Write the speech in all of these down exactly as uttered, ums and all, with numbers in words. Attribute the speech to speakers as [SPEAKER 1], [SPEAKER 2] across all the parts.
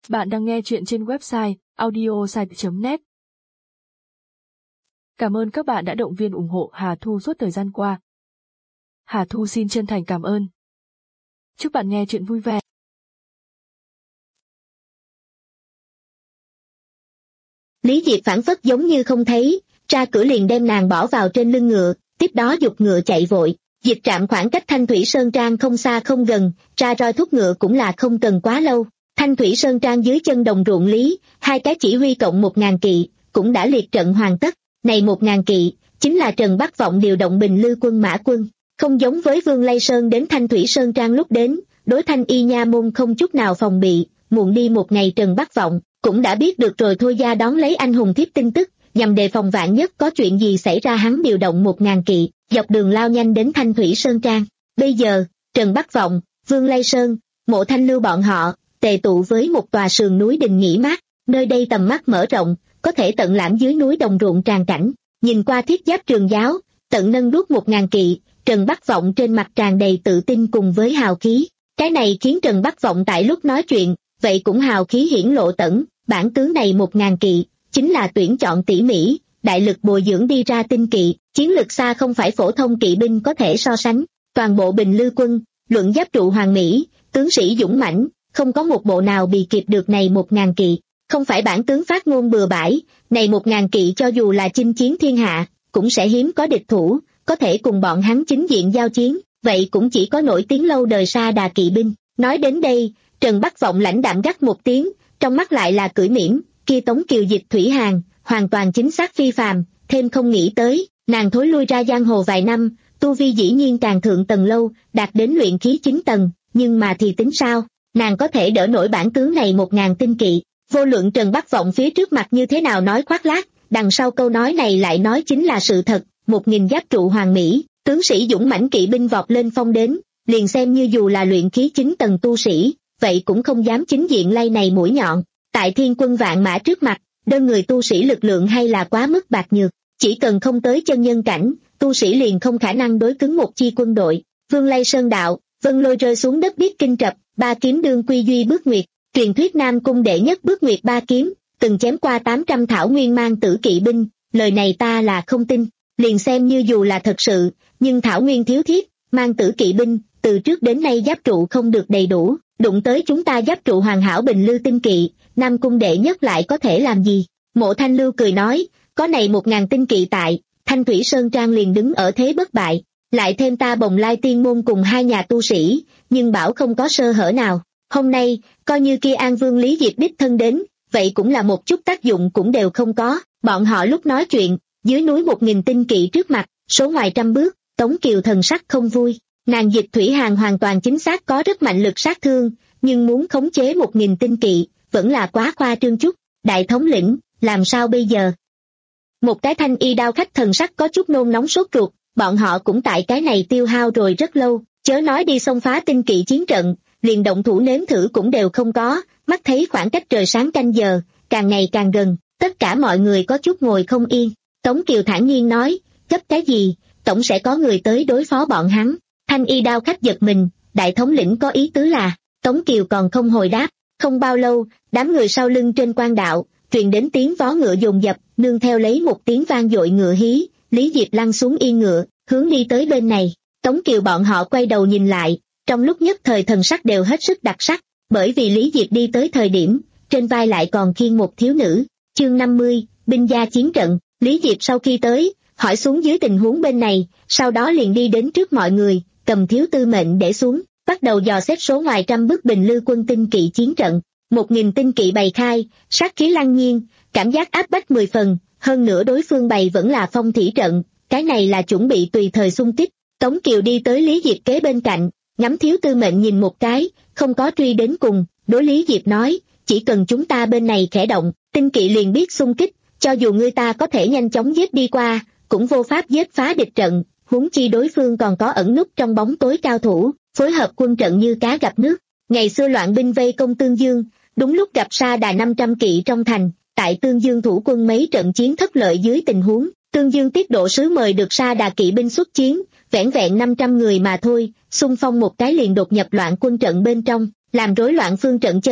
[SPEAKER 1] Bạn đang nghe chuyện trên website audiosite chấm net. Cảm ơn các bạn đã động viên ủng hộ Hà Thu suốt thời gian qua. Hà Thu xin chân thành cảm ơn. Chúc bạn nghe chuyện vui vẻ.
[SPEAKER 2] Lý Diệp phảng phất giống như không thấy, ra cửa liền đem nàng bỏ vào trên lưng ngựa, tiếp đó giục ngựa chạy vội. Dịch trạm khoảng cách Thanh Thủy Sơn Trang không xa không gần, ra roi thúc ngựa cũng là không cần quá lâu. Thanh Thủy Sơn Trang dưới chân đồng ruộng lý, hai cái chỉ huy cộng một ngàn kỵ, cũng đã liệt trận hoàn tất. Này một ngàn kỵ, chính là Trần Bắc Vọng điều động Bình Lư quân mã quân. Không giống với Vương Lây Sơn đến Thanh Thủy Sơn Trang lúc đến, đối Thanh Y Nha môn không chút nào phòng bị, muộn đi một ngày Trần Bắc Vọng cũng đã biết được rồi thôi gia đón lấy anh hùng thiếp tin tức, nhằm đề phòng vạn nhất có chuyện gì xảy ra hắn điều động một ngàn kỵ, dọc đường lao nhanh đến Thanh Thủy Sơn Trang. Bây giờ, Trần Bắc Vọng, Vương Lây Sơn, Mộ Thanh Lưu bọn họ, tề tụ với một tòa sườn núi đình nghỉ mát, nơi đây tầm mắt mở rộng, có thể tận lãm dưới núi đồng ruộng tràn cảnh, nhìn qua thiết giáp trường giáo, tận nâng đuốc một ngàn kỵ, Trần Bắc Vọng trên mặt tràn đầy tự tin cùng với hào khí. Cái này khiến Trần Bắc Vọng tại lúc nói chuyện, vậy cũng hào khí hiển lộ tẩn, bản tướng này một ngàn kỵ, chính là tuyển chọn tỉ mỉ, đại lực bồi dưỡng đi ra tinh kỵ, chiến lược xa không phải phổ thông kỵ binh có thể so sánh. Toàn bộ Bình Lư quân, luận giáp trụ hoàng mỹ, tướng sĩ dũng mãnh, không có một bộ nào bị kịp được này một ngàn kỵ. Không phải bản tướng phát ngôn bừa bãi, này một ngàn kỵ cho dù là chinh chiến thiên hạ, cũng sẽ hiếm có địch thủ, có thể cùng bọn hắn chính diện giao chiến, vậy cũng chỉ có nổi tiếng lâu đời Sa Đà kỵ binh. Nói đến đây, Trần Bắc Vọng lãnh đạm gắt một tiếng, trong mắt lại là cười mỉm, kia Tống Kiều Dịch Thủy Hàn, hoàn toàn chính xác phi phàm, thêm không nghĩ tới, nàng thối lui ra giang hồ vài năm, tu vi dĩ nhiên càng thượng tầng lâu, đạt đến luyện khí chín tầng, nhưng mà thì tính sao, nàng có thể đỡ nổi bản tướng này một ngàn tinh kỵ. Vô luận Trần Bắc Vọng phía trước mặt như thế nào nói khoác lác, đằng sau câu nói này lại nói chính là sự thật, một nghìn giáp trụ hoàng mỹ, tướng sĩ dũng mãnh kỵ binh vọt lên phong đến, liền xem như dù là luyện khí chín tầng tu sĩ, vậy cũng không dám chính diện lay này mũi nhọn. Tại thiên quân vạn mã trước mặt, đơn người tu sĩ lực lượng hay là quá mức bạc nhược, chỉ cần không tới chân nhân cảnh, tu sĩ liền không khả năng đối cứng một chi quân đội. Vương Lây Sơn đạo, vân lôi rơi xuống đất biết kinh trập, ba kiếm đương quy duy bước nguyệt, truyền thuyết Nam cung đệ nhất bước nguyệt ba kiếm, từng chém qua tám trăm thảo nguyên mang tử kỵ binh, lời này ta là không tin, liền xem như dù là thật sự, nhưng thảo nguyên thiếu thiết, mang tử kỵ binh, từ trước đến nay giáp trụ không được đầy đủ, đụng tới chúng ta giáp trụ hoàn hảo Bình Lư tinh kỵ, Nam cung đệ nhất lại có thể làm gì? Mộ Thanh Lưu cười nói, có này một ngàn tinh kỵ tại, Thanh Thủy Sơn Trang liền đứng ở thế bất bại, lại thêm ta Bồng Lai Tiên môn cùng hai nhà tu sĩ, nhưng bảo không có sơ hở nào. Hôm nay, coi như kia An Vương Lý Diệp đích thân đến, vậy cũng là một chút tác dụng cũng đều không có. Bọn họ lúc nói chuyện, dưới núi một nghìn tinh kỵ trước mặt, số ngoài trăm bước, Tống Kiều thần sắc không vui. Nàng Dịch Thủy Hàn hoàn toàn chính xác có rất mạnh lực sát thương, nhưng muốn khống chế một nghìn tinh kỵ, vẫn là quá khoa trương chút. Đại thống lĩnh, làm sao bây giờ? Một cái thanh y đao khách thần sắc có chút nôn nóng sốt ruột, bọn họ cũng tại cái này tiêu hao rồi rất lâu, chớ nói đi xông phá tinh kỵ chiến trận, liền động thủ nếm thử cũng đều không có, mắt thấy khoảng cách trời sáng canh giờ, càng ngày càng gần, tất cả mọi người có chút ngồi không yên. Tống Kiều thản nhiên nói, cấp cái gì, tổng sẽ có người tới đối phó bọn hắn. Thanh y đao khách giật mình, đại thống lĩnh có ý tứ là, Tống Kiều còn không hồi đáp, không bao lâu, đám người sau lưng trên quan đạo, truyền đến tiếng vó ngựa dồn dập, nương theo lấy một tiếng vang dội ngựa hí, Lý Diệp lăn xuống yên ngựa, hướng đi tới bên này. Tống Kiều bọn họ quay đầu nhìn lại, trong lúc nhất thời thần sắc đều hết sức đặc sắc, bởi vì Lý Diệp đi tới thời điểm, trên vai lại còn khiêng một thiếu nữ. Chương năm mươi, binh gia chiến trận. Lý Diệp sau khi tới, hỏi xuống dưới tình huống bên này, sau đó liền đi đến trước mọi người, cầm thiếu tư mệnh để xuống, bắt đầu dò xét số ngoài trăm bước Bình Lư quân tinh kỵ chiến trận. Một nghìn tinh kỵ bày khai, sát khí lăng nhiên, cảm giác áp bách mười phần, hơn nữa đối phương bày vẫn là phong thủy trận, cái này là chuẩn bị tùy thời xung kích. Tống Kiều đi tới Lý Diệp kế bên cạnh, ngắm thiếu tư mệnh nhìn một cái, không có truy đến cùng, đối Lý Diệp nói, chỉ cần chúng ta bên này khẽ động, tinh kỵ liền biết xung kích, cho dù người ta có thể nhanh chóng giết đi qua, cũng vô pháp giết phá địch trận, huống chi đối phương còn có ẩn núp trong bóng tối cao thủ, phối hợp quân trận như cá gặp nước. Ngày xưa loạn binh vây công Tương Dương, đúng lúc gặp Sa Đà năm trăm kỵ trong thành, tại Tương Dương thủ quân mấy trận chiến thất lợi dưới tình huống, Tương Dương tiết độ sứ mời được Sa Đà kỵ binh xuất chiến, vẻn vẹn năm trăm người mà thôi, xung phong một cái liền đột nhập loạn quân trận bên trong, làm rối loạn phương trận chân,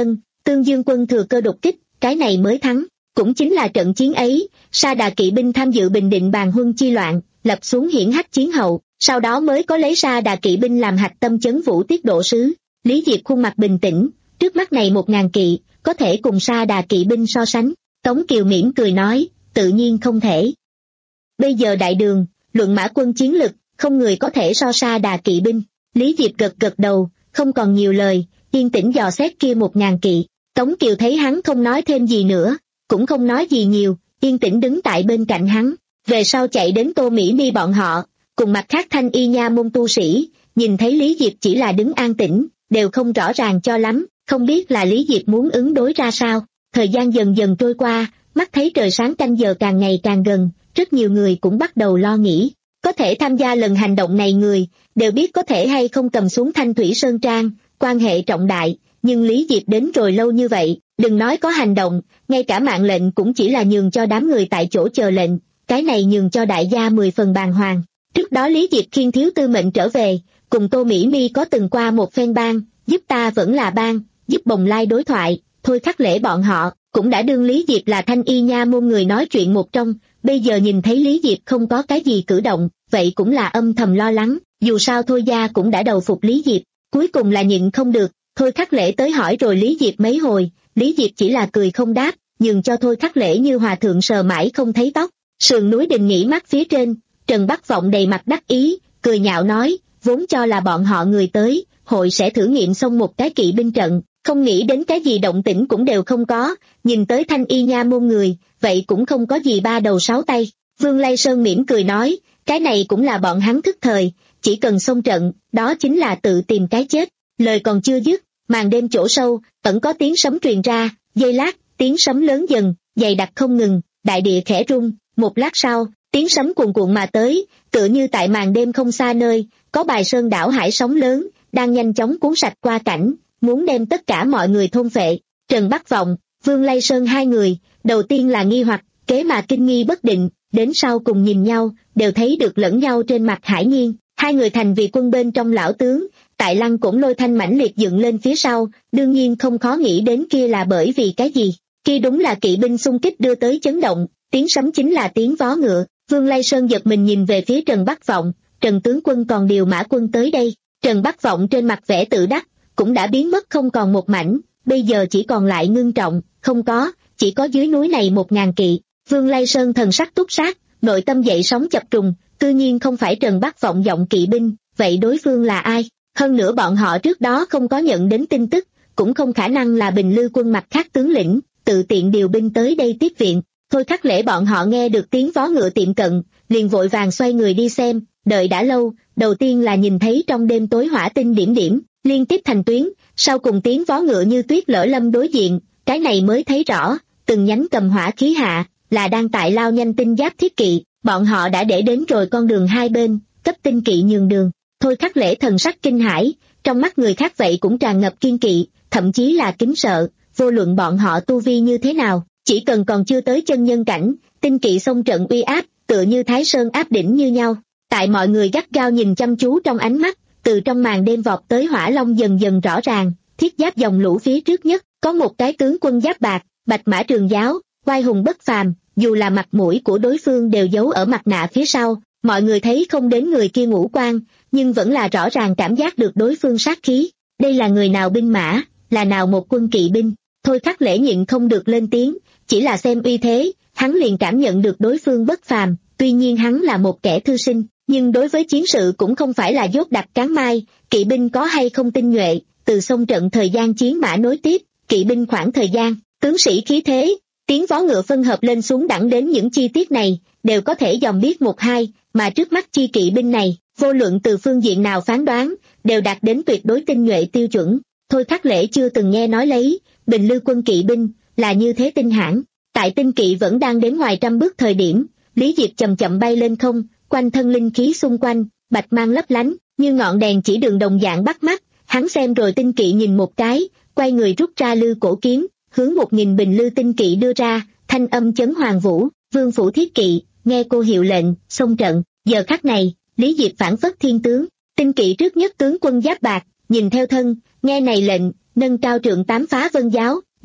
[SPEAKER 2] Tương Dương quân thừa cơ đột kích, cái này mới thắng. Cũng chính là trận chiến ấy, Sa Đà kỵ binh tham dự Bình Định Bàn Huân chi loạn, lập xuống hiển hách chiến hậu, sau đó mới có lấy Sa Đà kỵ binh làm hạch tâm chấn vũ tiết độ sứ. Lý Diệp khuôn mặt bình tĩnh, trước mắt này một ngàn kỵ, có thể cùng Sa Đà kỵ binh so sánh. Tống Kiều mỉm cười nói, tự nhiên không thể. Bây giờ đại đường, luận mã quân chiến lực, không người có thể so Sa Đà kỵ binh. Lý Diệp gật gật đầu, không còn nhiều lời, yên tĩnh dò xét kia một ngàn kỵ. Tống Kiều thấy hắn không nói thêm gì nữa, cũng không nói gì nhiều, yên tĩnh đứng tại bên cạnh hắn. Về sau chạy đến Tô Mỹ Mi bọn họ, cùng mặt khác thanh y nha môn tu sĩ, nhìn thấy Lý Diệp chỉ là đứng an tĩnh, đều không rõ ràng cho lắm, không biết là Lý Diệp muốn ứng đối ra sao. Thời gian dần dần trôi qua, mắt thấy trời sáng canh giờ càng ngày càng gần, rất nhiều người cũng bắt đầu lo nghĩ. Có thể tham gia lần hành động này người, đều biết có thể hay không cầm xuống Thanh Thủy Sơn Trang, quan hệ trọng đại, nhưng Lý Diệp đến rồi lâu như vậy, đừng nói có hành động, ngay cả mạng lệnh cũng chỉ là nhường cho đám người tại chỗ chờ lệnh, cái này nhường cho đại gia mười phần bàng hoàng. Trước đó Lý Diệp khiêng thiếu tư mệnh trở về, cùng Tô Mỹ Mi có từng qua một phen bang, giúp ta vẫn là bang, giúp Bồng Lai đối thoại, thôi Khắc Lễ bọn họ, cũng đã đương Lý Diệp là thanh y nha môn người nói chuyện một trong, bây giờ nhìn thấy Lý Diệp không có cái gì cử động, vậy cũng là âm thầm lo lắng, dù sao Thôi gia cũng đã đầu phục Lý Diệp, cuối cùng là nhịn không được, Thôi Khắc Lễ tới hỏi rồi Lý Diệp mấy hồi, Lý Diệp chỉ là cười không đáp, nhường cho Thôi Khắc Lễ như hòa thượng sờ mãi không thấy tóc. Sườn núi Đình Nghỉ Mát phía trên, Trần Bắc Vọng đầy mặt đắc ý, cười nhạo nói, vốn cho là bọn họ người tới, hội sẽ thử nghiệm xong một cái kỵ binh trận, không nghĩ đến cái gì động tĩnh cũng đều không có, nhìn tới thanh y nha môn người, vậy cũng không có gì ba đầu sáu tay. Vương Lây Sơn mỉm cười nói, cái này cũng là bọn hắn thức thời, chỉ cần xông trận, đó chính là tự tìm cái chết. Lời còn chưa dứt, màn đêm chỗ sâu, ẩn có tiếng sấm truyền ra, giây lát, tiếng sấm lớn dần, dày đặc không ngừng, đại địa khẽ rung, một lát sau, tiếng sấm cuồn cuộn mà tới, tựa như tại màn đêm không xa nơi, có bài sơn đảo hải sóng lớn, đang nhanh chóng cuốn sạch qua cảnh, muốn đem tất cả mọi người thôn phệ. Trần Bắc Vọng, Vương Lây Sơn hai người, đầu tiên là nghi hoặc, kế mà kinh nghi bất định, đến sau cùng nhìn nhau, đều thấy được lẫn nhau trên mặt hải nghiêng, hai người thành vì quân bên trong lão tướng, tại Lăng Cổn Lôi thanh mãnh liệt dựng lên phía sau, đương nhiên không khó nghĩ đến kia là bởi vì cái gì, kia đúng là kỵ binh xung kích đưa tới chấn động, tiếng sấm chính là tiếng vó ngựa. Vương Lây Sơn giật mình nhìn về phía Trần Bắc Vọng, Trần tướng quân còn điều mã quân tới đây. Trần Bắc Vọng trên mặt vẻ tự đắc, cũng đã biến mất không còn một mảnh, bây giờ chỉ còn lại ngưng trọng, không có, chỉ có dưới núi này một ngàn kỵ. Vương Lây Sơn thần sắc túc sát, nội tâm dậy sóng chập trùng, tự nhiên không phải Trần Bắc Vọng giọng kỵ binh, vậy đối phương là ai? Hơn nữa bọn họ trước đó không có nhận đến tin tức, cũng không khả năng là Bình Lư quân mặt khác tướng lĩnh, tự tiện điều binh tới đây tiếp viện. Thôi Khắc Lễ bọn họ nghe được tiếng vó ngựa tiệm cận, liền vội vàng xoay người đi xem, đợi đã lâu, đầu tiên là nhìn thấy trong đêm tối hỏa tinh điểm điểm, liên tiếp thành tuyến, sau cùng tiếng vó ngựa như tuyết lở lâm đối diện, cái này mới thấy rõ, từng nhánh cầm hỏa khí hạ, là đang tại lao nhanh tinh giáp thiết kỵ, bọn họ đã để đến rồi con đường hai bên, cấp tinh kỵ nhường đường. Thôi Khắc Lễ thần sắc kinh hãi, trong mắt người khác vậy cũng tràn ngập kiên kỵ, thậm chí là kính sợ, vô luận bọn họ tu vi như thế nào, chỉ cần còn chưa tới chân nhân cảnh, tinh kỵ xông trận uy áp, tựa như Thái Sơn áp đỉnh như nhau. Tại mọi người gắt gao nhìn chăm chú trong ánh mắt, từ trong màn đêm vọt tới hỏa long dần dần rõ ràng, thiết giáp dòng lũ phía trước nhất, có một cái tướng quân giáp bạc, bạch mã trường giáo, oai hùng bất phàm, dù là mặt mũi của đối phương đều giấu ở mặt nạ phía sau, mọi người thấy không đến người kia ngũ quan, nhưng vẫn là rõ ràng cảm giác được đối phương sát khí. Đây là người nào binh mã, là nào một quân kỵ binh? Thôi Khắc Lễ nhịn không được lên tiếng, chỉ là xem uy thế, hắn liền cảm nhận được đối phương bất phàm, tuy nhiên hắn là một kẻ thư sinh, nhưng đối với chiến sự cũng không phải là dốt đặt cán mai, kỵ binh có hay không tinh nhuệ, từ xông trận thời gian chiến mã nối tiếp, kỵ binh khoảng thời gian, tướng sĩ khí thế, tiếng vó ngựa phân hợp lên xuống đẳng đến những chi tiết này, đều có thể dòm biết một hai, mà trước mắt chi kỵ binh này, vô luận từ phương diện nào phán đoán, đều đạt đến tuyệt đối tinh nhuệ tiêu chuẩn. Thôi Khắc Lễ chưa từng nghe nói lấy, Bình Lư quân kỵ binh, là như thế tinh hãn. Tại tinh kỵ vẫn đang đến ngoài trăm bước thời điểm, Lý Diệp chậm chậm bay lên không, quanh thân linh khí xung quanh, bạch mang lấp lánh, như ngọn đèn chỉ đường đồng dạng bắt mắt, hắn xem rồi tinh kỵ nhìn một cái, quay người rút ra lư cổ kiếm, hướng một nghìn bình lư tinh kỵ đưa ra, thanh âm chấn hoàng vũ, vương phủ thiết kỵ, nghe cô hiệu lệnh, xông trận. Giờ khắc này, Lý Diệp phản phất thiên tướng, tinh kỵ trước nhất tướng quân giáp bạc, nhìn theo thân, nghe này lệnh, nâng cao trượng tám phá vân giáo,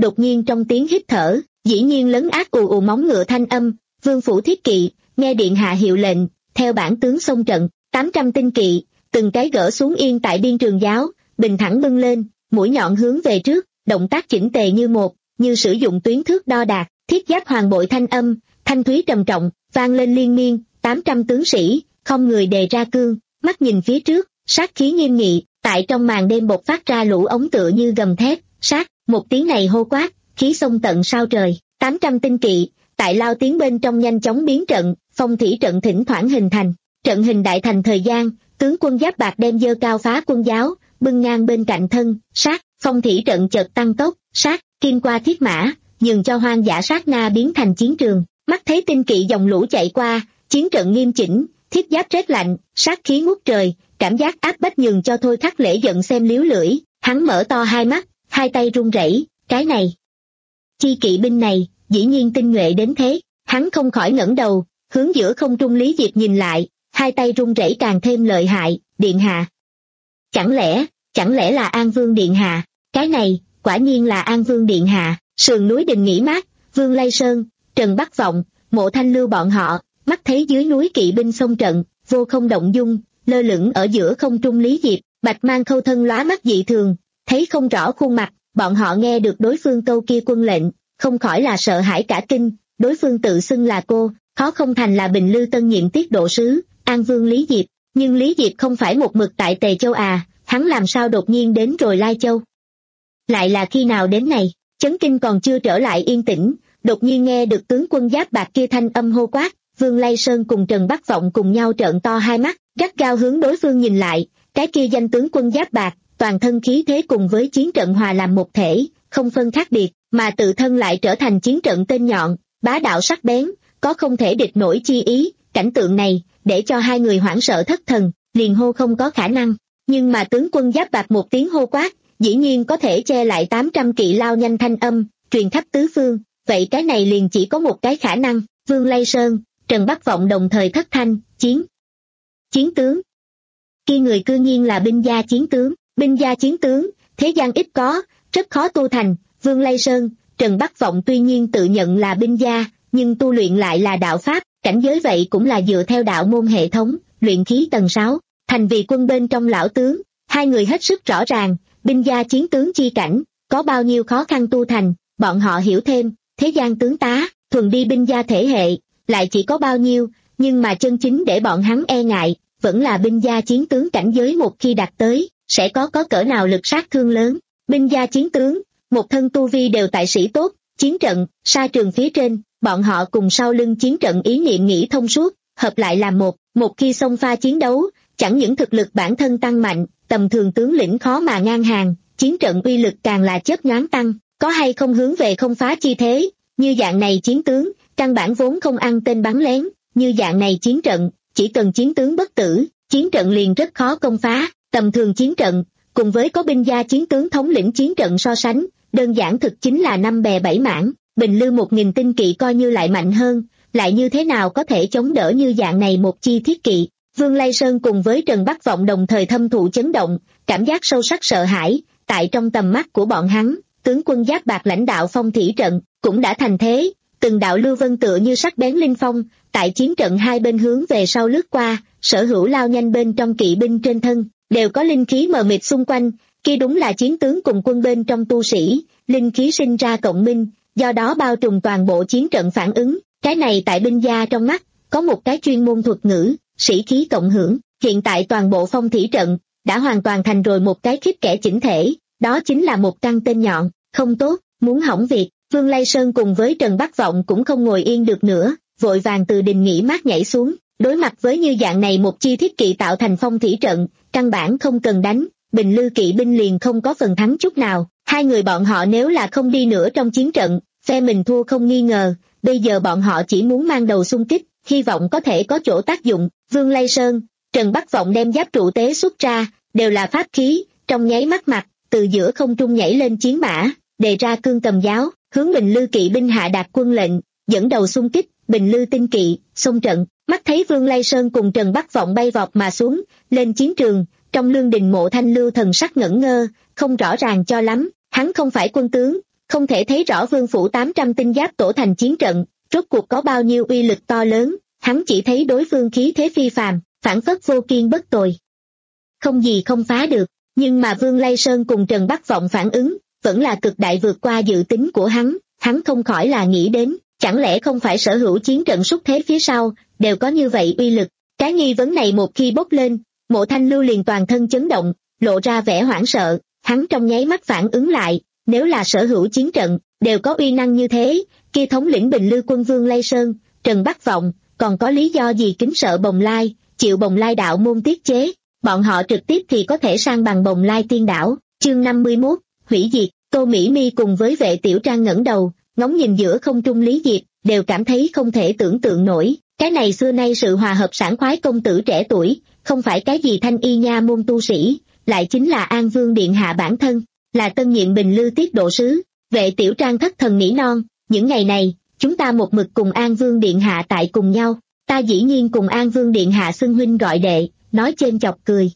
[SPEAKER 2] đột nhiên trong tiếng hít thở, dĩ nhiên lấn át ù ù móng ngựa thanh âm, Vương phủ thiết kỵ, nghe điện hạ hiệu lệnh, theo bản tướng xông trận, tám trăm tinh kỵ, từng cái gỡ xuống yên tại Điên Trường Giáo, bình thẳng bưng lên, mũi nhọn hướng về trước, động tác chỉnh tề như một, như sử dụng tuyến thước đo đạc, thiết giáp hoàng bội thanh âm, thanh thúy trầm trọng, vang lên liên miên, tám trăm tướng sĩ, không người đề ra cương, mắt nhìn phía trước, sát khí nghiêm nghị, tại trong màn đêm bộc phát ra lũ ống tựa như gầm thét, sát, một tiếng này hô quát, khí xông tận sao trời, tám trăm tinh kỵ, tại lao tiếng bên trong nhanh chóng biến trận, phong thủy trận thỉnh thoảng hình thành, trận hình đại thành thời gian, tướng quân giáp bạc đem dơ cao phá quân giáo, bưng ngang bên cạnh thân, sát, phong thủy trận chợt tăng tốc, sát, kim qua thiết mã, nhường cho hoang dã sát na biến thành chiến trường, mắt thấy tinh kỵ dòng lũ chạy qua, chiến trận nghiêm chỉnh, thiết giáp rét lạnh, sát khí ngút trời, cảm giác áp bách nhường cho Thôi Khắc Lễ giận xem liếu lưỡi, hắn mở to hai mắt, hai tay run rẩy, cái này, chi kỵ binh này, dĩ nhiên tinh nhuệ đến thế, hắn không khỏi ngẩng đầu, hướng giữa không trung Lý Diệp nhìn lại, hai tay run rẩy càng thêm lợi hại, điện hạ. Chẳng lẽ, chẳng lẽ là An Vương điện hạ, cái này, quả nhiên là An Vương điện hạ, sườn núi Đình nghỉ mát, Vương Lây Sơn, Trần Bắc Vọng, Mộ Thanh Lưu bọn họ, mắt thấy dưới núi kỵ binh xông trận, vô không động dung, lơ lửng ở giữa không trung Lý Diệp, Bạch Mang Khâu thân lóa mắt dị thường, thấy không rõ khuôn mặt, bọn họ nghe được đối phương câu kia quân lệnh, không khỏi là sợ hãi cả kinh, đối phương tự xưng là cô, khó không thành là Bình Lư tân nhiệm tiết độ sứ, An Vương Lý Diệp, nhưng Lý Diệp không phải một mực tại Tề Châu à, hắn làm sao đột nhiên đến rồi Lai Châu. Lại là khi nào đến này, chấn kinh còn chưa trở lại yên tĩnh, đột nhiên nghe được tướng quân giáp bạc kia thanh âm hô quát, Vương Lây Sơn cùng Trần Bắc Vọng cùng nhau trợn to hai mắt, gắt gao hướng đối phương nhìn lại, cái kia danh tướng quân giáp bạc, toàn thân khí thế cùng với chiến trận hòa làm một thể, không phân khác biệt, mà tự thân lại trở thành chiến trận tên nhọn, bá đạo sắc bén, có không thể địch nổi chi ý, cảnh tượng này, để cho hai người hoảng sợ thất thần, liền hô không có khả năng, nhưng mà tướng quân giáp bạc một tiếng hô quát, dĩ nhiên có thể che lại tám trăm kỵ lao nhanh thanh âm, truyền khắp tứ phương, vậy cái này liền chỉ có một cái khả năng, Vương Lây Sơn, Trần Bắc Vọng đồng thời thất thanh, chiến, chiến tướng. Khi người cư nhiên là binh gia chiến tướng, binh gia chiến tướng, thế gian ít có, rất khó tu thành, Vương Lây Sơn, Trần Bắc Vọng tuy nhiên tự nhận là binh gia, nhưng tu luyện lại là đạo pháp, cảnh giới vậy cũng là dựa theo đạo môn hệ thống, luyện khí tầng sáu, thành vì quân bên trong lão tướng, hai người hết sức rõ ràng, binh gia chiến tướng chi cảnh, có bao nhiêu khó khăn tu thành, bọn họ hiểu thêm, thế gian tướng tá, thuần đi binh gia thể hệ, lại chỉ có bao nhiêu, nhưng mà chân chính để bọn hắn e ngại, vẫn là binh gia chiến tướng cảnh giới một khi đạt tới, sẽ có có cỡ nào lực sát thương lớn, binh gia chiến tướng, một thân tu vi đều tại sĩ tốt, chiến trận, sa trường phía trên, bọn họ cùng sau lưng chiến trận ý niệm nghĩ thông suốt, hợp lại làm một, một khi xông pha chiến đấu, chẳng những thực lực bản thân tăng mạnh, tầm thường tướng lĩnh khó mà ngang hàng, chiến trận uy lực càng là chớp nhoáng tăng, có hay không hướng về không phá chi thế, như dạng này chiến tướng, căn bản vốn không ăn tên bắn lén, như dạng này chiến trận, chỉ cần chiến tướng bất tử, chiến trận liền rất khó công phá, tầm thường chiến trận, cùng với có binh gia chiến tướng thống lĩnh chiến trận so sánh, đơn giản thực chính là năm bè bảy mảng, Bình Lư một nghìn tinh kỵ coi như lại mạnh hơn, lại như thế nào có thể chống đỡ như dạng này một chi thiết kỵ. Vương Lây Sơn cùng với Trần Bắc Vọng đồng thời thâm thụ chấn động, cảm giác sâu sắc sợ hãi, tại trong tầm mắt của bọn hắn, tướng quân giáp bạc lãnh đạo phong thủy trận, cũng đã thành thế, từng đạo lưu vân tựa như sắc bén linh phong, tại chiến trận hai bên hướng về sau lướt qua, sở hữu lao nhanh bên trong kỵ binh trên thân, đều có linh khí mờ mịt xung quanh, kia đúng là chiến tướng cùng quân bên trong tu sĩ, linh khí sinh ra cộng minh, do đó bao trùm toàn bộ chiến trận phản ứng, cái này tại binh gia trong mắt, có một cái chuyên môn thuật ngữ, sĩ khí cộng hưởng, hiện tại toàn bộ phong thủy trận, đã hoàn toàn thành rồi một cái khiếp kẻ chỉnh thể, đó chính là một căn tên nhọn, không tốt, muốn hỏng việc, Vương Lây Sơn cùng với Trần Bắc Vọng cũng không ngồi yên được nữa, vội vàng từ đình nghỉ mát nhảy xuống, đối mặt với như dạng này một chi thiết kỵ tạo thành phong thủy trận, căn bản không cần đánh, Bình Lư kỵ binh liền không có phần thắng chút nào, hai người bọn họ nếu là không đi nữa trong chiến trận, phe mình thua không nghi ngờ, bây giờ bọn họ chỉ muốn mang đầu xung kích, hy vọng có thể có chỗ tác dụng, Vương Lây Sơn, Trần Bắc Vọng đem giáp trụ tế xuất ra, đều là pháp khí, trong nháy mắt mặt, từ giữa không trung nhảy lên chiến mã, đề ra cương cầm giáo, hướng Bình Lư kỵ binh hạ đạt quân lệnh, dẫn đầu xung kích, Bình Lư tinh kỵ, xông trận, mắt thấy Vương Lây Sơn cùng Trần Bắc Vọng bay vọt mà xuống, lên chiến trường, trong lương đình Mộ Thanh Lưu thần sắc ngẩn ngơ, không rõ ràng cho lắm, hắn không phải quân tướng, không thể thấy rõ vương phủ tám trăm tinh giáp tổ thành chiến trận, rốt cuộc có bao nhiêu uy lực to lớn, hắn chỉ thấy đối phương khí thế phi phàm, phảng phất vô kiên bất tồi. Không gì không phá được, nhưng mà Vương Lây Sơn cùng Trần Bắc Vọng phản ứng, vẫn là cực đại vượt qua dự tính của hắn, hắn không khỏi là nghĩ đến, chẳng lẽ không phải sở hữu chiến trận xúc thế phía sau, đều có như vậy uy lực. Cái nghi vấn này một khi bốc lên, Mộ Thanh Lưu liền toàn thân chấn động, lộ ra vẻ hoảng sợ, hắn trong nháy mắt phản ứng lại, nếu là sở hữu chiến trận, đều có uy năng như thế, kia thống lĩnh Bình Lư quân Vương Lây Sơn, Trần Bắc Vọng, còn có lý do gì kính sợ Bồng Lai, chịu Bồng Lai đạo môn tiết chế, bọn họ trực tiếp thì có thể sang bằng Bồng Lai tiên đảo. Chương năm mươi mốt, hủy diệt. Tô Mỹ Mi cùng với Vệ Tiểu Trang ngẩng đầu, ngóng nhìn giữa không trung Lý Diệp, đều cảm thấy không thể tưởng tượng nổi, cái này xưa nay sự hòa hợp sảng khoái công tử trẻ tuổi, không phải cái gì thanh y nha môn tu sĩ, lại chính là An Vương điện hạ bản thân, là tân nhiệm Bình Lư tiết độ sứ. Vệ Tiểu Trang thất thần nỉ non, những ngày này, chúng ta một mực cùng An Vương điện hạ tại cùng nhau, ta dĩ nhiên cùng An Vương điện hạ xưng huynh gọi đệ, nói chêm chọc cười.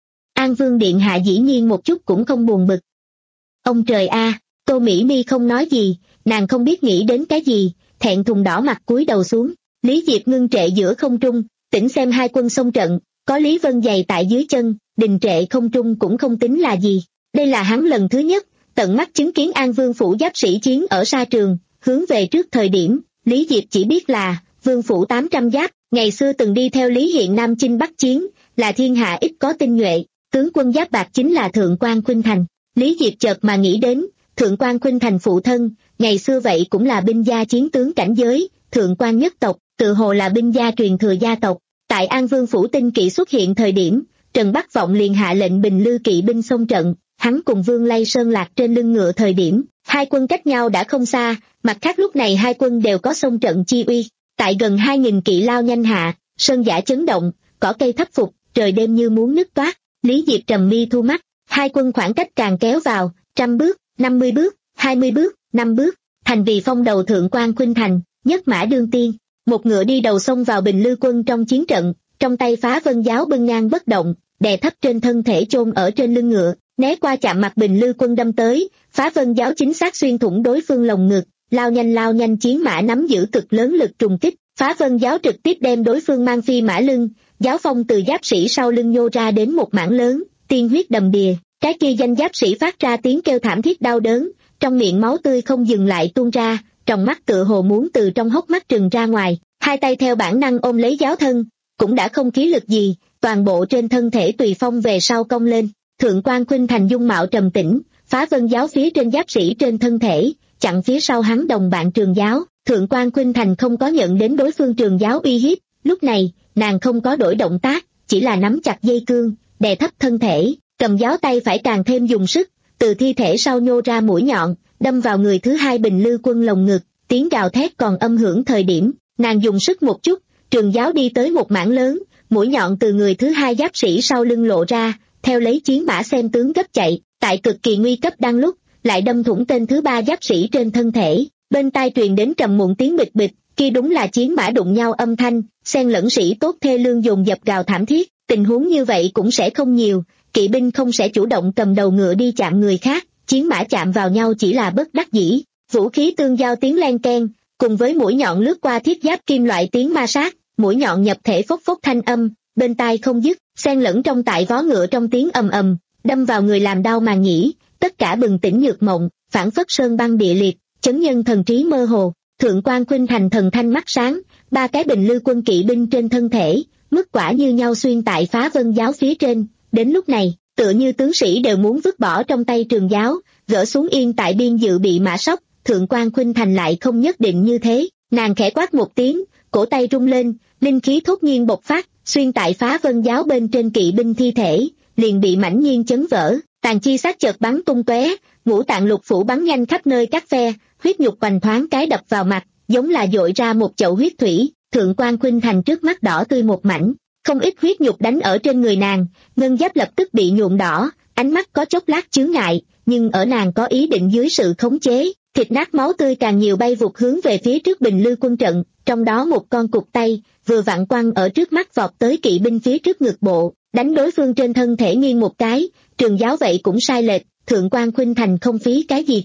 [SPEAKER 2] An Vương điện hạ dĩ nhiên một chút cũng không buồn bực. Ông trời a, Tô Mỹ Mi không nói gì, nàng không biết nghĩ đến cái gì, thẹn thùng đỏ mặt cúi đầu xuống. Lý Diệp ngưng trệ giữa không trung, tỉnh xem hai quân xông trận, có Lý Vân giày tại dưới chân, đình trệ không trung cũng không tính là gì. Đây là hắn lần thứ nhất, tận mắt chứng kiến An Vương phủ giáp sĩ chiến ở sa trường, hướng về trước thời điểm, Lý Diệp chỉ biết là, Vương phủ tám trăm giáp, ngày xưa từng đi theo Lý Hiện Nam chinh Bắc chiến, là thiên hạ ít có tinh nhuệ, tướng quân giáp bạc chính là Thượng quan Khuynh Thành. Lý Diệp chợt mà nghĩ đến, Thượng quan Khuynh Thành phụ thân, ngày xưa vậy cũng là binh gia chiến tướng cảnh giới, Thượng quan nhất tộc, tự hồ là binh gia truyền thừa gia tộc. Tại An Vương phủ tinh kỵ xuất hiện thời điểm, Trần Bắc Vọng liền hạ lệnh Bình Lư kỵ binh xông trận, hắn cùng Vương Lây Sơn lạc trên lưng ngựa thời điểm, hai quân cách nhau đã không xa, mặt khác lúc này hai quân đều có xông trận chi uy. Tại gần hai nghìn kỵ lao nhanh hạ, sơn giả chấn động, cỏ cây thấp phục, trời đêm như muốn nứt toát. Lý Diệp trầm mi thu mắt, hai quân khoảng cách càng kéo vào, trăm bước, năm mươi bước, hai mươi bước, năm bước, thành vì phong đầu Thượng quan Khuynh Thành, nhất mã đương tiên, một ngựa đi đầu xông vào Bình Lư quân trong chiến trận, trong tay Phá Vân giáo bưng ngang bất động, đè thấp trên thân thể chôn ở trên lưng ngựa, né qua chạm mặt Bình Lư quân đâm tới, Phá Vân giáo chính xác xuyên thủng đối phương lồng ngực, lao nhanh lao nhanh chiến mã nắm giữ cực lớn lực trùng kích, Phá Vân giáo trực tiếp đem đối phương mang phi mã lưng, giáo phong từ giáp sĩ sau lưng nhô ra đến một mảng lớn, tiên huyết đầm đìa, cái kia danh giáp sĩ phát ra tiếng kêu thảm thiết đau đớn, trong miệng máu tươi không dừng lại tuôn ra, trong mắt tựa hồ muốn từ trong hốc mắt trừng ra ngoài, hai tay theo bản năng ôm lấy giáo thân, cũng đã không khí lực gì, toàn bộ trên thân thể tùy phong về sau cong lên. Thượng quan Khuynh Thành dung mạo trầm tĩnh, Phá Vân giáo phía trên giáp sĩ trên thân thể, chặn phía sau hắn đồng bạn Trường giáo. Thượng quan Khuynh Thành không có nhận đến đối phương Trường giáo uy hiếp, lúc này nàng không có đổi động tác, chỉ là nắm chặt dây cương, đè thấp thân thể, cầm giáo tay phải càng thêm dùng sức, từ thi thể sau nhô ra mũi nhọn, đâm vào người thứ hai Bình Lư quân lồng ngực. Tiếng gào thét còn âm hưởng thời điểm, nàng dùng sức một chút, Trường giáo đi tới một mảng lớn, mũi nhọn từ người thứ hai giáp sĩ sau lưng lộ ra, theo lấy chiến mã xem tướng gấp chạy, tại cực kỳ nguy cấp đang lúc, lại đâm thủng tên thứ ba giáp sĩ trên thân thể, bên tai truyền đến trầm muộn tiếng bịch bịch, kia đúng là chiến mã đụng nhau âm thanh, xen lẫn sĩ tốt thê lương dồn dập gào thảm thiết. Tình huống như vậy cũng sẽ không nhiều, kỵ binh không sẽ chủ động cầm đầu ngựa đi chạm người khác, chiến mã chạm vào nhau chỉ là bất đắc dĩ, vũ khí tương giao tiếng len keng, cùng với mũi nhọn lướt qua thiết giáp kim loại tiếng ma sát, mũi nhọn nhập thể phốc phốc thanh âm, bên tai không dứt, xen lẫn trong tại vó ngựa trong tiếng ầm ầm, đâm vào người làm đau màng nhĩ, tất cả bừng tỉnh nhược mộng, phảng phất sơn băng địa liệt, chấn nhân thần trí mơ hồ. Thượng quan Khuynh Thành thần thanh mắt sáng, ba cái Bình Lư quân kỵ binh trên thân thể, mức quả như nhau xuyên tại Phá Vân giáo phía trên, đến lúc này, tựa như tướng sĩ đều muốn vứt bỏ trong tay Trường giáo, gỡ xuống yên tại biên dự bị mã sóc. Thượng quan Khuynh Thành lại không nhất định như thế, nàng khẽ quát một tiếng, cổ tay rung lên, linh khí thốt nhiên bộc phát, xuyên tại Phá Vân giáo bên trên kỵ binh thi thể, liền bị mãnh nhiên chấn vỡ, tàn chi xác chợt bắn tung tóe, ngũ tạng lục phủ bắn nhanh khắp nơi các phe, huyết nhục hoành thoáng cái đập vào mặt, giống là dội ra một chậu huyết thủy. Thượng quan Khuynh Thành trước mắt đỏ tươi một mảnh, không ít huyết nhục đánh ở trên người nàng, ngân giáp lập tức bị nhuộm đỏ, ánh mắt có chốc lát chướng ngại, nhưng ở nàng có ý định dưới sự khống chế, thịt nát máu tươi càng nhiều bay vụt hướng về phía trước Bình Lư quân trận, trong đó một con cụt tay vừa vặn quăng ở trước mắt vọt tới kỵ binh phía trước ngực bộ, đánh đối phương trên thân thể nghiêng một cái. Trường giáo vậy cũng sai lệch, Thượng quan Khuynh Thành không phí cái gì kình,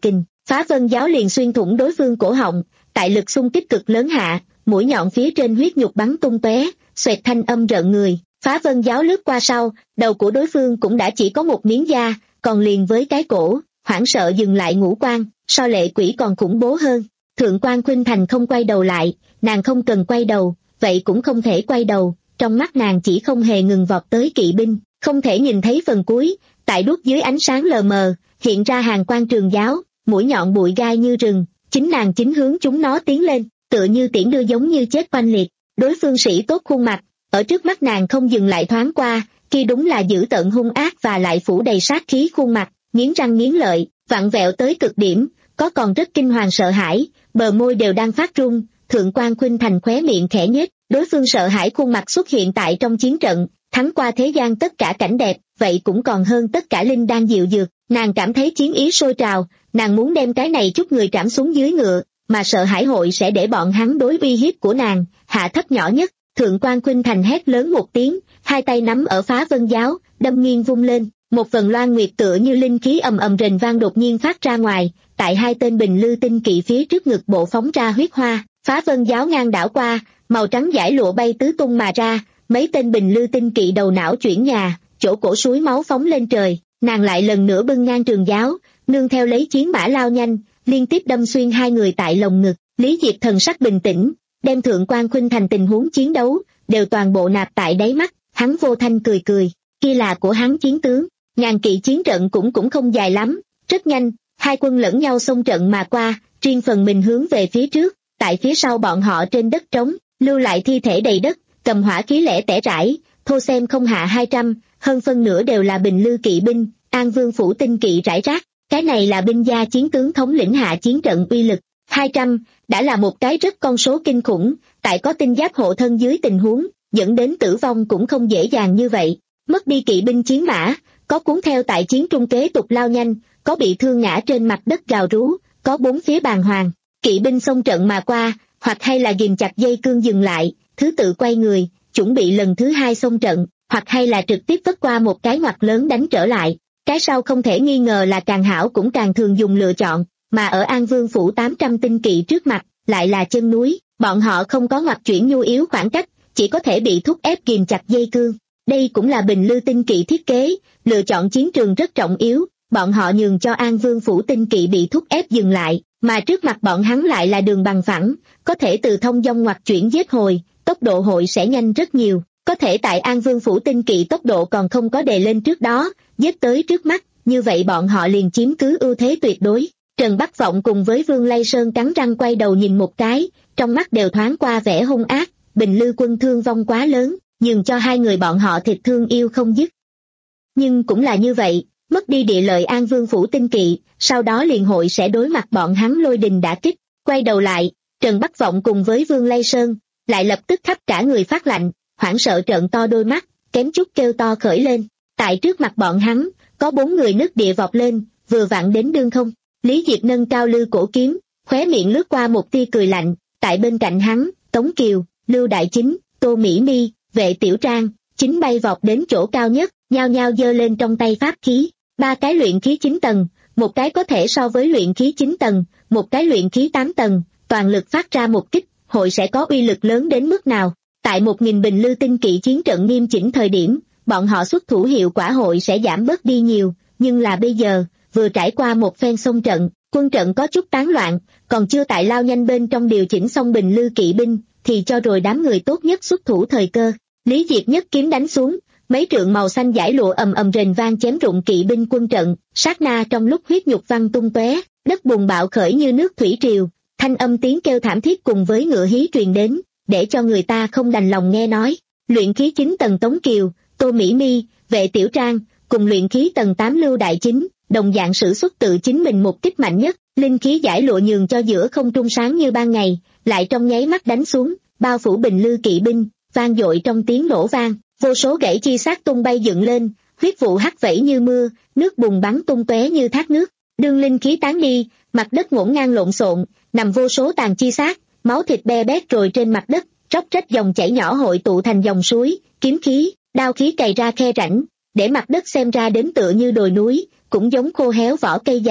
[SPEAKER 2] Phá vân giáo liền xuyên thủng đối phương cổ họng, tại lực xung kích cực lớn hạ, mũi nhọn phía trên huyết nhục bắn tung tóe, xoẹt thanh âm rợn người. Phá vân giáo lướt qua sau, đầu của đối phương cũng đã chỉ có một miếng da, còn liền với cái cổ, hoảng sợ dừng lại ngũ quan, so lệ quỷ còn khủng bố hơn. Thượng quan Khuynh Thành không quay đầu lại, nàng không cần quay đầu, vậy cũng không thể quay đầu, trong mắt nàng chỉ không hề ngừng vọt tới kỵ binh, không thể nhìn thấy phần cuối, tại đuốc dưới ánh sáng lờ mờ, hiện ra hàng quan trường giáo, mũi nhọn bụi gai như rừng, chính nàng chính hướng chúng nó tiến lên, tựa như tiễn đưa giống như chết oanh liệt. Đối phương sĩ tốt khuôn mặt, ở trước mắt nàng không dừng lại thoáng qua, kia đúng là dữ tợn hung ác và lại phủ đầy sát khí khuôn mặt, nghiến răng nghiến lợi, vặn vẹo tới cực điểm, có còn rất kinh hoàng sợ hãi, bờ môi đều đang phát run. Thượng quan Khuynh Thành khóe miệng khẽ nhếch, đối phương sợ hãi khuôn mặt xuất hiện tại trong chiến trận, thắng qua thế gian tất cả cảnh đẹp, vậy cũng còn hơn tất cả linh đan diệu dược. Nàng cảm thấy chiến ý sôi trào, nàng muốn đem cái này chút người trảm xuống dưới ngựa, mà sợ hãi hội sẽ để bọn hắn đối uy hiếp của nàng hạ thấp nhỏ nhất. Thượng quan Khuynh Thành hét lớn một tiếng, hai tay nắm ở Phá Vân giáo, đâm nghiêng vung lên, một vần loan nguyệt tựa như linh khí ầm ầm rền vang đột nhiên phát ra ngoài, tại hai tên bình lư tinh kỵ phía trước ngực bộ phóng ra huyết hoa. Phá Vân giáo ngang đảo qua, màu trắng dải lụa bay tứ tung mà ra, mấy tên bình lư tinh kỵ đầu não chuyển nhà, chỗ cổ suối máu phóng lên trời. Nàng lại lần nữa bưng ngang trường giáo, nương theo lấy chiến mã lao nhanh, liên tiếp đâm xuyên hai người tại lồng ngực. Lý Diệp thần sắc bình tĩnh, đem Thượng quan Khuynh Thành tình huống chiến đấu đều toàn bộ nạp tại đáy mắt. Hắn vô thanh cười cười, kia là của hắn chiến tướng. Ngàn kỵ chiến trận cũng cũng không dài lắm, rất nhanh, hai quân lẫn nhau xông trận mà qua, riêng phần mình hướng về phía trước. Tại phía sau bọn họ trên đất trống, lưu lại thi thể đầy đất, cầm hỏa khí lẻ tẻ rải, thô xem không hạ hai trăm, hơn phân nửa đều là bình lư kỵ binh, An Vương phủ tinh kỵ rải rác. Cái này là binh gia chiến tướng thống lĩnh hạ chiến trận uy lực. hai trăm, đã là một cái rất con số kinh khủng, tại có tinh giáp hộ thân dưới tình huống, dẫn đến tử vong cũng không dễ dàng như vậy. Mất đi kỵ binh chiến mã, có cuốn theo tại chiến trung kế tục lao nhanh, có bị thương ngã trên mặt đất gào rú, có bốn phía bàng hoàng. Kỵ binh xông trận mà qua, hoặc hay là ghìm chặt dây cương dừng lại, thứ tự quay người, chuẩn bị lần thứ hai xông trận, hoặc hay là trực tiếp vất qua một cái ngoặt lớn đánh trở lại. Cái sau không thể nghi ngờ là càng hảo cũng càng thường dùng lựa chọn, mà ở An Vương phủ tám trăm tinh kỵ trước mặt, lại là chân núi, bọn họ không có ngoặt chuyển nhu yếu khoảng cách, chỉ có thể bị thúc ép ghìm chặt dây cương. Đây cũng là bình lư tinh kỵ thiết kế, lựa chọn chiến trường rất trọng yếu, bọn họ nhường cho An Vương phủ tinh kỵ bị thúc ép dừng lại, mà trước mặt bọn hắn lại là đường bằng phẳng, có thể từ thông dong ngoặt chuyển giết hồi, tốc độ hội sẽ nhanh rất nhiều, có thể tại An Vương phủ tinh kỵ tốc độ còn không có đề lên trước đó, giết tới trước mắt, như vậy bọn họ liền chiếm cứ ưu thế tuyệt đối. Trần Bắc Vọng cùng với Vương Lây Sơn cắn răng quay đầu nhìn một cái, trong mắt đều thoáng qua vẻ hung ác, bình lư quân thương vong quá lớn, nhường cho hai người bọn họ thịt thương yêu không dứt. Nhưng cũng là như vậy, mất đi địa lợi An Vương phủ tinh kỵ, sau đó liền hội sẽ đối mặt bọn hắn lôi đình đả kích. Quay đầu lại, Trần Bắc Vọng cùng với Vương Lây Sơn, lại lập tức khắp cả người phát lạnh, hoảng sợ trợn to đôi mắt, kém chút kêu to khởi lên. Tại trước mặt bọn hắn, có bốn người nứt địa vọt lên, vừa vặn đến đương không. Lý Diệp nâng cao lư cổ kiếm, khóe miệng lướt qua một tia cười lạnh, tại bên cạnh hắn, Tống Kiều, Lưu Đại Chính, Tô Mỹ Mi, Vệ Tiểu Trang, chính bay vọt đến chỗ cao nhất, nhao nhao giơ lên trong tay pháp khí, ba cái luyện khí chín tầng, một cái có thể so với luyện khí chín tầng, một cái luyện khí tám tầng, toàn lực phát ra một kích, hội sẽ có uy lực lớn đến mức nào. Tại một nghìn bình lư tinh kỵ chiến trận nghiêm chỉnh thời điểm, bọn họ xuất thủ hiệu quả hội sẽ giảm bớt đi nhiều, nhưng là bây giờ, vừa trải qua một phen xông trận, quân trận có chút tán loạn, còn chưa tại lao nhanh bên trong điều chỉnh xong bình lư kỵ binh, thì cho rồi đám người tốt nhất xuất thủ thời cơ. Lý Diệp nhất kiếm đánh xuống, mấy trượng màu xanh dải lụa ầm ầm rền vang chém rụng kỵ binh quân trận, sát na trong lúc huyết nhục văng tung tóe, đất bùn bạo khởi như nước thủy triều, thanh âm tiếng kêu thảm thiết cùng với ngựa hí truyền đến, để cho người ta không đành lòng nghe nói. Luyện khí chín tầng Tống Kiều, Tô Mỹ Mi, Vệ Tiểu Trang, cùng luyện khí tầng tám Lưu Đại Chính, đồng dạng sử xuất tự chính mình một kích mạnh nhất, linh khí giải lụa nhường cho giữa không trung sáng như ban ngày, lại trong nháy mắt đánh xuống, bao phủ bình lư kỵ binh, vang dội trong tiếng nổ vang, vô số gãy chi xác tung bay dựng lên, huyết vụ hắt vẩy như mưa, nước bùn bắn tung tóe như thác nước. Đương linh khí tán đi, mặt đất ngổn ngang lộn xộn, nằm vô số tàn chi xác, máu thịt be bét rồi trên mặt đất, róc rách dòng chảy nhỏ hội tụ thành dòng suối, kiếm khí, đao khí cày ra khe rãnh, để mặt đất xem ra đến tựa như đồi núi, cũng giống khô héo vỏ cây già.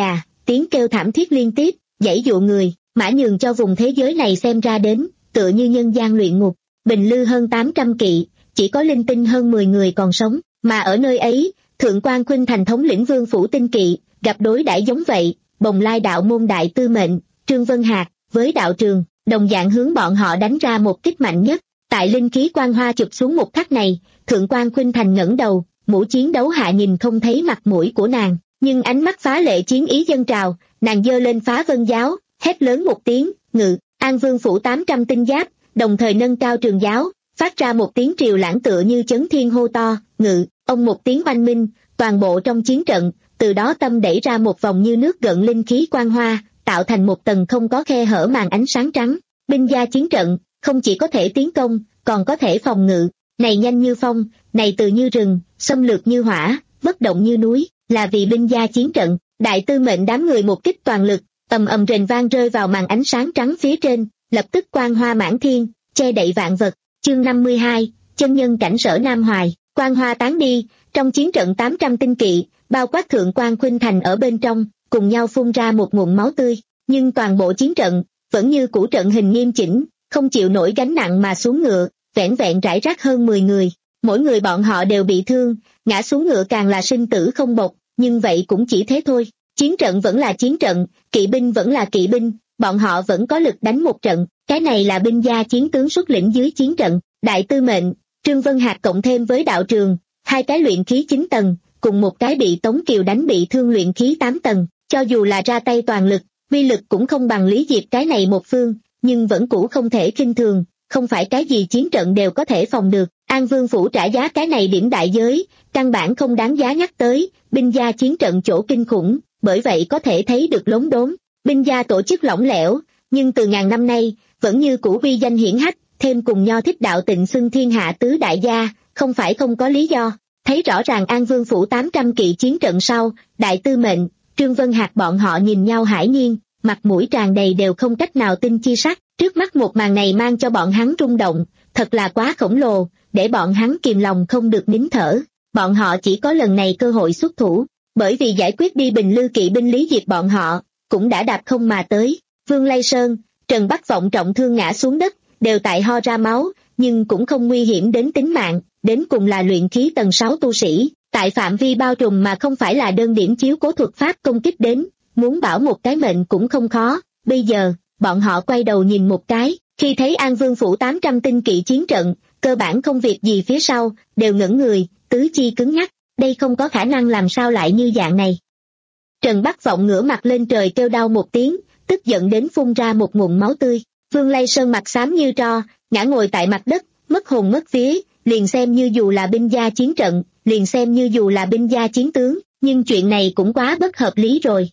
[SPEAKER 2] tiếng kêu thảm thiết liên tiếp, giãy dụa người, mã nhường cho vùng thế giới này xem ra đến, tựa như nhân gian luyện ngục. Bình Lư hơn tám trăm kỵ, chỉ có linh tinh hơn mười người còn sống, mà ở nơi ấy, Thượng quan Khuynh Thành thống lĩnh Vương phủ tinh kỵ, gặp đối đãi giống vậy, Bồng Lai đạo môn đại tư mệnh, Trương Vân Hạc, với đạo trường, đồng dạng hướng bọn họ đánh ra một kích mạnh nhất. Tại linh khí quang hoa chụp xuống một khắc này, Thượng quan Khuynh Thành ngẩng đầu, mũ chiến đấu hạ nhìn không thấy mặt mũi của nàng, nhưng ánh mắt phá lệ chiến ý dâng trào, nàng giơ lên phá vân giáo, hét lớn một tiếng, ngự, An Vương phủ tám trăm tinh giáp, đồng thời nâng cao trường giáo, phát ra một tiếng triều lãng tựa như chấn thiên hô to, ngự, ông một tiếng oanh minh, toàn bộ trong chiến trận, từ đó tâm đẩy ra một vòng như nước gợn linh khí quang hoa, tạo thành một tầng không có khe hở màn ánh sáng trắng. Binh gia chiến trận, không chỉ có thể tiến công, còn có thể phòng ngự, này nhanh như phong, này từ như rừng, xâm lược như hỏa, bất động như núi, là vì binh gia chiến trận. Đại tư mệnh đám người một kích toàn lực, ầm ầm rền vang rơi vào màn ánh sáng trắng phía trên, lập tức quang hoa mãn thiên, che đậy vạn vật. Chương năm mươi hai, chân nhân cảnh Sở Nam Hoài, quang hoa tán đi, trong chiến trận tám trăm tinh kỵ, bao quát Thượng quan Khuynh Thành ở bên trong, cùng nhau phun ra một ngụm máu tươi, nhưng toàn bộ chiến trận vẫn như cũ trận hình nghiêm chỉnh, không chịu nổi gánh nặng mà xuống ngựa, vẻn vẹn rải rác hơn mười người, mỗi người bọn họ đều bị thương, ngã xuống ngựa càng là sinh tử không bộc, nhưng vậy cũng chỉ thế thôi. Chiến trận vẫn là chiến trận, kỵ binh vẫn là kỵ binh, bọn họ vẫn có lực đánh một trận, cái này là binh gia chiến tướng xuất lĩnh dưới chiến trận. Đại tư mệnh, Trương Vân Hạc cộng thêm với đạo trường, hai cái luyện khí chín tầng, cùng một cái bị Tống Kiều đánh bị thương luyện khí tám tầng, cho dù là ra tay toàn lực, uy lực cũng không bằng Lý Diệp cái này một phương, nhưng vẫn cũ không thể khinh thường, không phải cái gì chiến trận đều có thể phòng được. An Vương phủ trả giá cái này điểm đại giới, căn bản không đáng giá nhắc tới, binh gia chiến trận chỗ kinh khủng, bởi vậy có thể thấy được lốm đốm. Binh gia tổ chức lỏng lẻo, nhưng từ ngàn năm nay, vẫn như cũ uy danh hiển hách, thêm cùng Nho Thích đạo tịnh xưng thiên hạ tứ đại gia, không phải không có lý do. Thấy rõ ràng An Vương phủ tám trăm kỵ chiến trận sau, đại tư mệnh, Trương Vân Hạc bọn họ nhìn nhau hãi nhiên, mặt mũi tràn đầy đều không cách nào tin chi sắc. Trước mắt một màn này mang cho bọn hắn rung động, thật là quá khổng lồ, để bọn hắn kìm lòng không được nín thở. Bọn họ chỉ có lần này cơ hội xuất thủ, bởi vì giải quyết đi Bình Lư kỵ binh Lý Diệp bọn họ, cũng đã đạp không mà tới. Vương Lây Sơn, Trần Bắc Vọng trọng thương ngã xuống đất, đều tại ho ra máu, nhưng cũng không nguy hiểm đến tính mạng, đến cùng là luyện khí tầng sáu tu sĩ, tại phạm vi bao trùm mà không phải là đơn điểm chiếu cố thuật pháp công kích đến, muốn bảo một cái mệnh cũng không khó. Bây giờ, bọn họ quay đầu nhìn một cái, khi thấy An Vương phủ tám trăm tinh kỵ chiến trận, cơ bản không việc gì phía sau, đều ngẩng người, tứ chi cứng ngắc, đây không có khả năng làm sao lại như dạng này. Trần Bắc Vọng ngửa mặt lên trời kêu đau một tiếng, tức giận đến phun ra một ngụm máu tươi. Vương Lây Sơn mặt xám như tro, ngã ngồi tại mặt đất, mất hồn mất vía, liền xem như dù là binh gia chiến trận, liền xem như dù là binh gia chiến tướng, nhưng chuyện này cũng quá bất hợp lý rồi.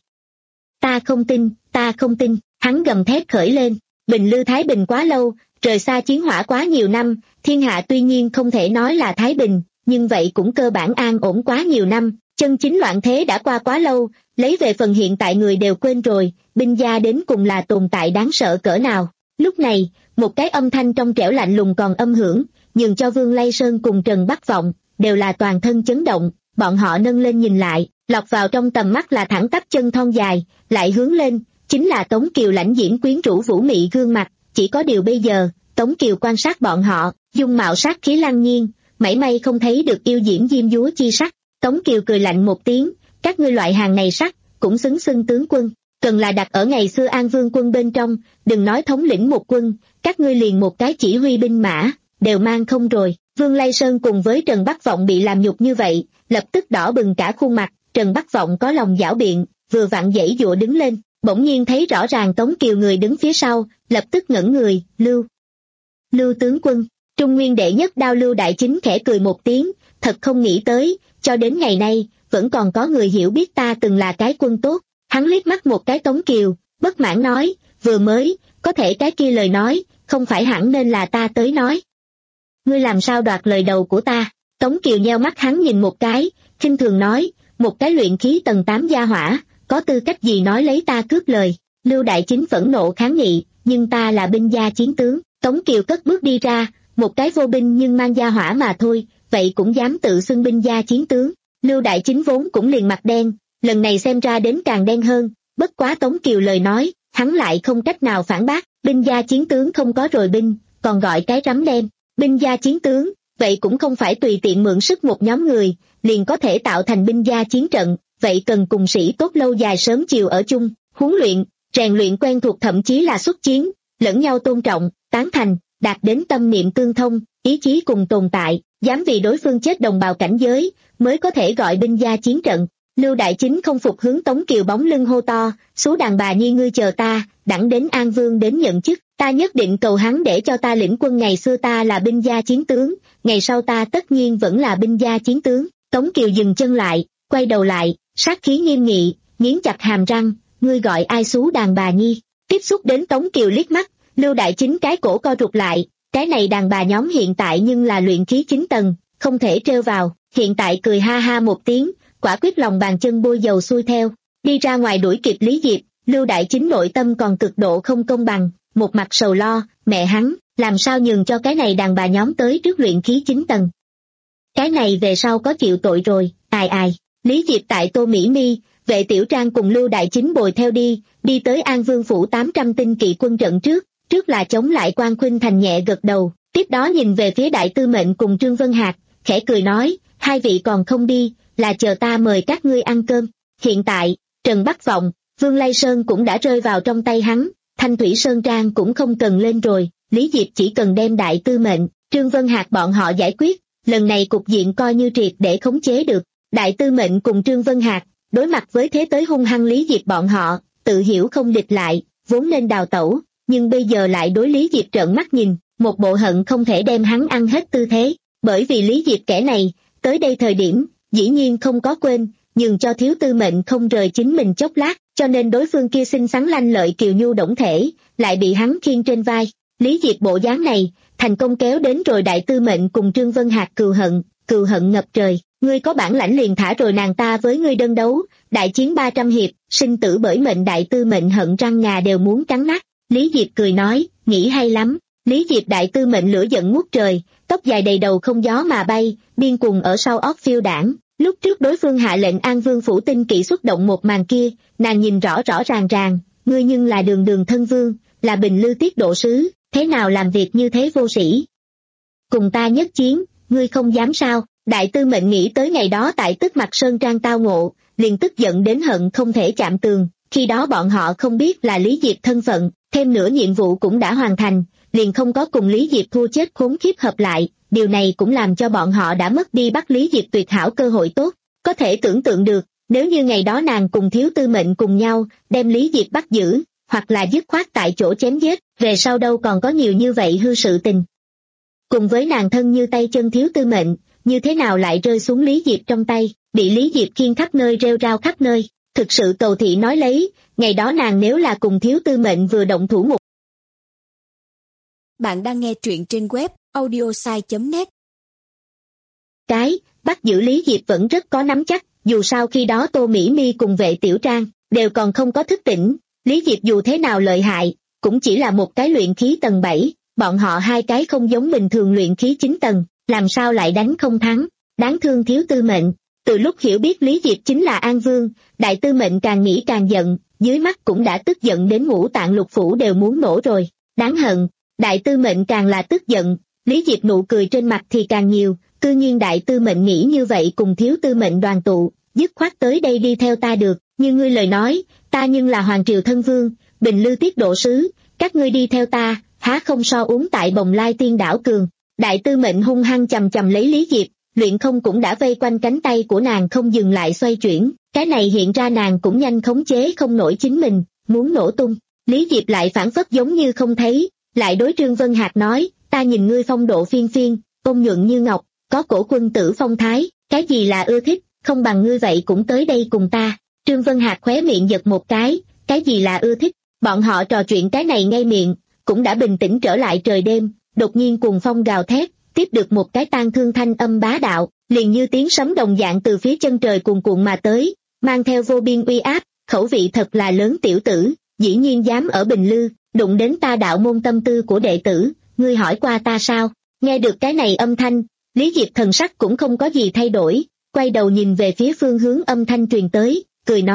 [SPEAKER 2] Ta không tin, ta không tin, hắn gầm thét khởi lên. Bình Lư Thái Bình quá lâu, rời xa chiến hỏa quá nhiều năm, thiên hạ tuy nhiên không thể nói là Thái Bình, nhưng vậy cũng cơ bản an ổn quá nhiều năm, chân chính loạn thế đã qua quá lâu, lấy về phần hiện tại người đều quên rồi, binh gia đến cùng là tồn tại đáng sợ cỡ nào. Lúc này, một cái âm thanh trong trẻo lạnh lùng còn âm hưởng, nhường cho Vương Lây Sơn cùng Trần Bắc Vọng, đều là toàn thân chấn động, bọn họ nâng lên nhìn lại, lọt vào trong tầm mắt là thẳng tắp chân thon dài, lại hướng lên, chính là Tống Kiều lãnh diễm quyến rũ vũ mị gương mặt, chỉ có điều bây giờ, Tống Kiều quan sát bọn họ, dung mạo sát khí lăng nhiên, mảy may không thấy được yêu diễm diêm dúa chi sắc. Tống Kiều cười lạnh một tiếng, các ngươi loại hàng này sắc, cũng xứng xưng tướng quân, cần là đặt ở ngày xưa An Vương quân bên trong, đừng nói thống lĩnh một quân, các ngươi liền một cái chỉ huy binh mã, đều mang không rồi. Vương Lây Sơn cùng với Trần Bắc Vọng bị làm nhục như vậy, lập tức đỏ bừng cả khuôn mặt, Trần Bắc Vọng có lòng giảo biện, vừa vặn giãy giụa đứng lên, bỗng nhiên thấy rõ ràng Tống Kiều người đứng phía sau, lập tức ngẩng người, Lưu. Lưu tướng quân, Trung Nguyên đệ nhất đao Lưu Đại Chính khẽ cười một tiếng, thật không nghĩ tới, cho đến ngày nay, vẫn còn có người hiểu biết ta từng là cái quân tốt. Hắn liếc mắt một cái Tống Kiều, bất mãn nói, vừa mới, có thể cái kia lời nói, không phải hẳn nên là ta tới nói. Ngươi làm sao đoạt lời đầu của ta? Tống Kiều nheo mắt hắn nhìn một cái, khinh thường nói, một cái luyện khí tầng tám gia hỏa, có tư cách gì nói lấy ta cướp lời? Lưu Đại Chính phẫn nộ kháng nghị, nhưng ta là binh gia chiến tướng. Tống Kiều cất bước đi ra, một cái vô binh nhưng mang gia hỏa mà thôi, vậy cũng dám tự xưng binh gia chiến tướng. Lưu Đại Chính vốn cũng liền mặt đen, lần này xem ra đến càng đen hơn, bất quá Tống Kiều lời nói, hắn lại không cách nào phản bác, binh gia chiến tướng không có rồi binh, còn gọi cái rắm đen, binh gia chiến tướng, vậy cũng không phải tùy tiện mượn sức một nhóm người, liền có thể tạo thành binh gia chiến trận, vậy cần cùng sĩ tốt lâu dài sớm chiều ở chung, huấn luyện, rèn luyện quen thuộc thậm chí là xuất chiến, lẫn nhau tôn trọng, tán thành, đạt đến tâm niệm tương thông, ý chí cùng tồn tại, dám vì đối phương chết đồng bào cảnh giới, mới có thể gọi binh gia chiến trận. Lưu Đại Chính không phục hướng Tống Kiều bóng lưng hô to, số đàn bà nhi ngươi chờ ta, đẳng đến An Vương đến nhận chức, ta nhất định cầu hắn để cho ta lĩnh quân, ngày xưa ta là binh gia chiến tướng, ngày sau ta tất nhiên vẫn là binh gia chiến tướng. Tống Kiều dừng chân lại, quay đầu lại, sát khí nghiêm nghị, nghiến chặt hàm răng, ngươi gọi ai xú đàn bà nhi? Tiếp xúc đến Tống Kiều liếc mắt, Lưu Đại Chính cái cổ co rụt lại, cái này đàn bà nhóm hiện tại nhưng là luyện khí chín tầng, không thể trêu vào, hiện tại cười ha ha một tiếng, quả quyết lòng bàn chân bôi dầu xuôi theo, đi ra ngoài đuổi kịp Lý Diệp. Lưu Đại Chính nội tâm còn cực độ không công bằng, một mặt sầu lo, mẹ hắn, làm sao nhường cho cái này đàn bà nhóm tới trước luyện khí chín tầng. Cái này về sau có chịu tội rồi, ai ai, Lý Diệp tại Tô Mỹ Mi, Vệ Tiểu Trang cùng Lưu Đại Chính bồi theo đi, đi tới An Vương phủ tám trăm tinh kỵ quân trận trước, trước là chống lại Quan Khuynh Thành nhẹ gật đầu, tiếp đó nhìn về phía Đại Tư Mệnh cùng Trương Vân Hạc, khẽ cười nói, hai vị còn không đi, là chờ ta mời các ngươi ăn cơm. Hiện tại, Trần Bắc Vọng, Vương Lai Sơn cũng đã rơi vào trong tay hắn, Thanh Thủy Sơn Trang cũng không cần lên rồi, Lý Diệp chỉ cần đem Đại Tư Mệnh, Trương Vân Hạc bọn họ giải quyết, lần này cục diện coi như triệt để khống chế được. Đại Tư Mệnh cùng Trương Vân Hạc, đối mặt với thế tới hung hăng Lý Diệp bọn họ, tự hiểu không địch lại, vốn nên đào tẩu, nhưng bây giờ lại đối Lý Diệp trợn mắt nhìn, một bộ hận không thể đem hắn ăn hết tư thế, bởi vì Lý Diệp kẻ này, tới đây thời điểm, dĩ nhiên không có quên, nhường cho Thiếu Tư Mệnh không rời chính mình chốc lát, cho nên đối phương kia xinh xắn lanh lợi kiều nhu đổng thể, lại bị hắn khiêng trên vai. Lý Diệp bộ dáng này, thành công kéo đến rồi Đại Tư Mệnh cùng Trương Vân Hạc cừu hận, cừu hận ngập trời, ngươi có bản lãnh liền thả rồi nàng ta với ngươi đơn đấu, đại chiến ba trăm hiệp, sinh tử bởi mệnh. Đại Tư Mệnh hận răng ngà đều muốn cắn nát. Lý Diệp cười nói, nghĩ hay lắm. Lý Diệp Đại Tư Mệnh lửa giận ngút trời, tóc dài đầy đầu không gió mà bay, điên cuồng ở sau óc phiêu đảng. Lúc trước đối phương hạ lệnh An Vương phủ tinh kỵ xuất động một màn kia, nàng nhìn rõ rõ ràng ràng, ngươi nhưng là Đường Đường thân vương, là Bình Lư tiết độ sứ, thế nào làm việc như thế vô sĩ? Cùng ta nhất chiến, ngươi không dám sao? Đại Tư Mệnh nghĩ tới ngày đó tại Tức Mặc Sơn Trang tao ngộ, liền tức giận đến hận không thể chạm tường, khi đó bọn họ không biết là Lý Diệp thân phận, thêm nữa nhiệm vụ cũng đã hoàn thành, liền không có cùng Lý Diệp thua chết khốn khiếp hợp lại, điều này cũng làm cho bọn họ đã mất đi bắt Lý Diệp tuyệt hảo cơ hội tốt. Có thể tưởng tượng được, nếu như ngày đó nàng cùng Thiếu Tư Mệnh cùng nhau, đem Lý Diệp bắt giữ, hoặc là dứt khoát tại chỗ chém giết, về sau đâu còn có nhiều như vậy hư sự tình. Cùng với nàng thân như tay chân Thiếu Tư Mệnh, như thế nào lại rơi xuống Lý Diệp trong tay, bị Lý Diệp khiêng khắp nơi rêu rao khắp nơi, thực sự cầu thị nói lấy, ngày đó nàng nếu là cùng Thiếu Tư Mệnh vừa động thủ một.
[SPEAKER 3] Bạn đang nghe truyện trên web audiosai chấm net.
[SPEAKER 2] Cái, bắt giữ Lý Diệp vẫn rất có nắm chắc, dù sao khi đó Tô Mỹ Mi cùng Vệ Tiểu Trang, đều còn không có thức tỉnh, Lý Diệp dù thế nào lợi hại, cũng chỉ là một cái luyện khí tầng bảy, bọn họ hai cái không giống bình thường luyện khí chín tầng, làm sao lại đánh không thắng, đáng thương Thiếu Tư Mệnh. Từ lúc hiểu biết Lý Diệp chính là An Vương, Đại Tư Mệnh càng nghĩ càng giận, dưới mắt cũng đã tức giận đến ngũ tạng lục phủ đều muốn nổ rồi, đáng hận. Đại Tư Mệnh càng là tức giận, Lý Diệp nụ cười trên mặt thì càng nhiều, tự nhiên Đại Tư Mệnh nghĩ như vậy cùng Thiếu Tư Mệnh đoàn tụ, dứt khoát tới đây đi theo ta được, như ngươi lời nói, ta nhưng là Hoàng Triều thân vương, Bình Lư tiết độ sứ, các ngươi đi theo ta, há không so uống tại Bồng Lai Tiên đảo cường. Đại Tư Mệnh hung hăng chầm chầm lấy Lý Diệp, luyện không cũng đã vây quanh cánh tay của nàng không dừng lại xoay chuyển, cái này hiện ra nàng cũng nhanh khống chế không nổi chính mình, muốn nổ tung. Lý Diệp lại phản phất giống như không thấy, lại đối Trương Vân Hạc nói, ta nhìn ngươi phong độ phiên phiên, ôn nhuận như ngọc, có cổ quân tử phong thái, cái gì là ưa thích, không bằng ngươi vậy cũng tới đây cùng ta. Trương Vân Hạc khóe miệng giật một cái, cái gì là ưa thích, bọn họ trò chuyện cái này ngay miệng, cũng đã bình tĩnh trở lại trời đêm, đột nhiên cuồng phong gào thét, tiếp được một cái tang thương thanh âm bá đạo, liền như tiếng sấm đồng dạng từ phía chân trời cuồn cuộn mà tới, mang theo vô biên uy áp, khẩu vị thật là lớn tiểu tử, dĩ nhiên dám ở Bình Lư, đụng đến ta đạo môn tâm tư của đệ tử, ngươi hỏi qua ta sao? Nghe được cái này âm thanh, Lý Diệp thần sắc cũng không có gì thay đổi, quay đầu nhìn về phía phương hướng âm thanh truyền tới, cười nói,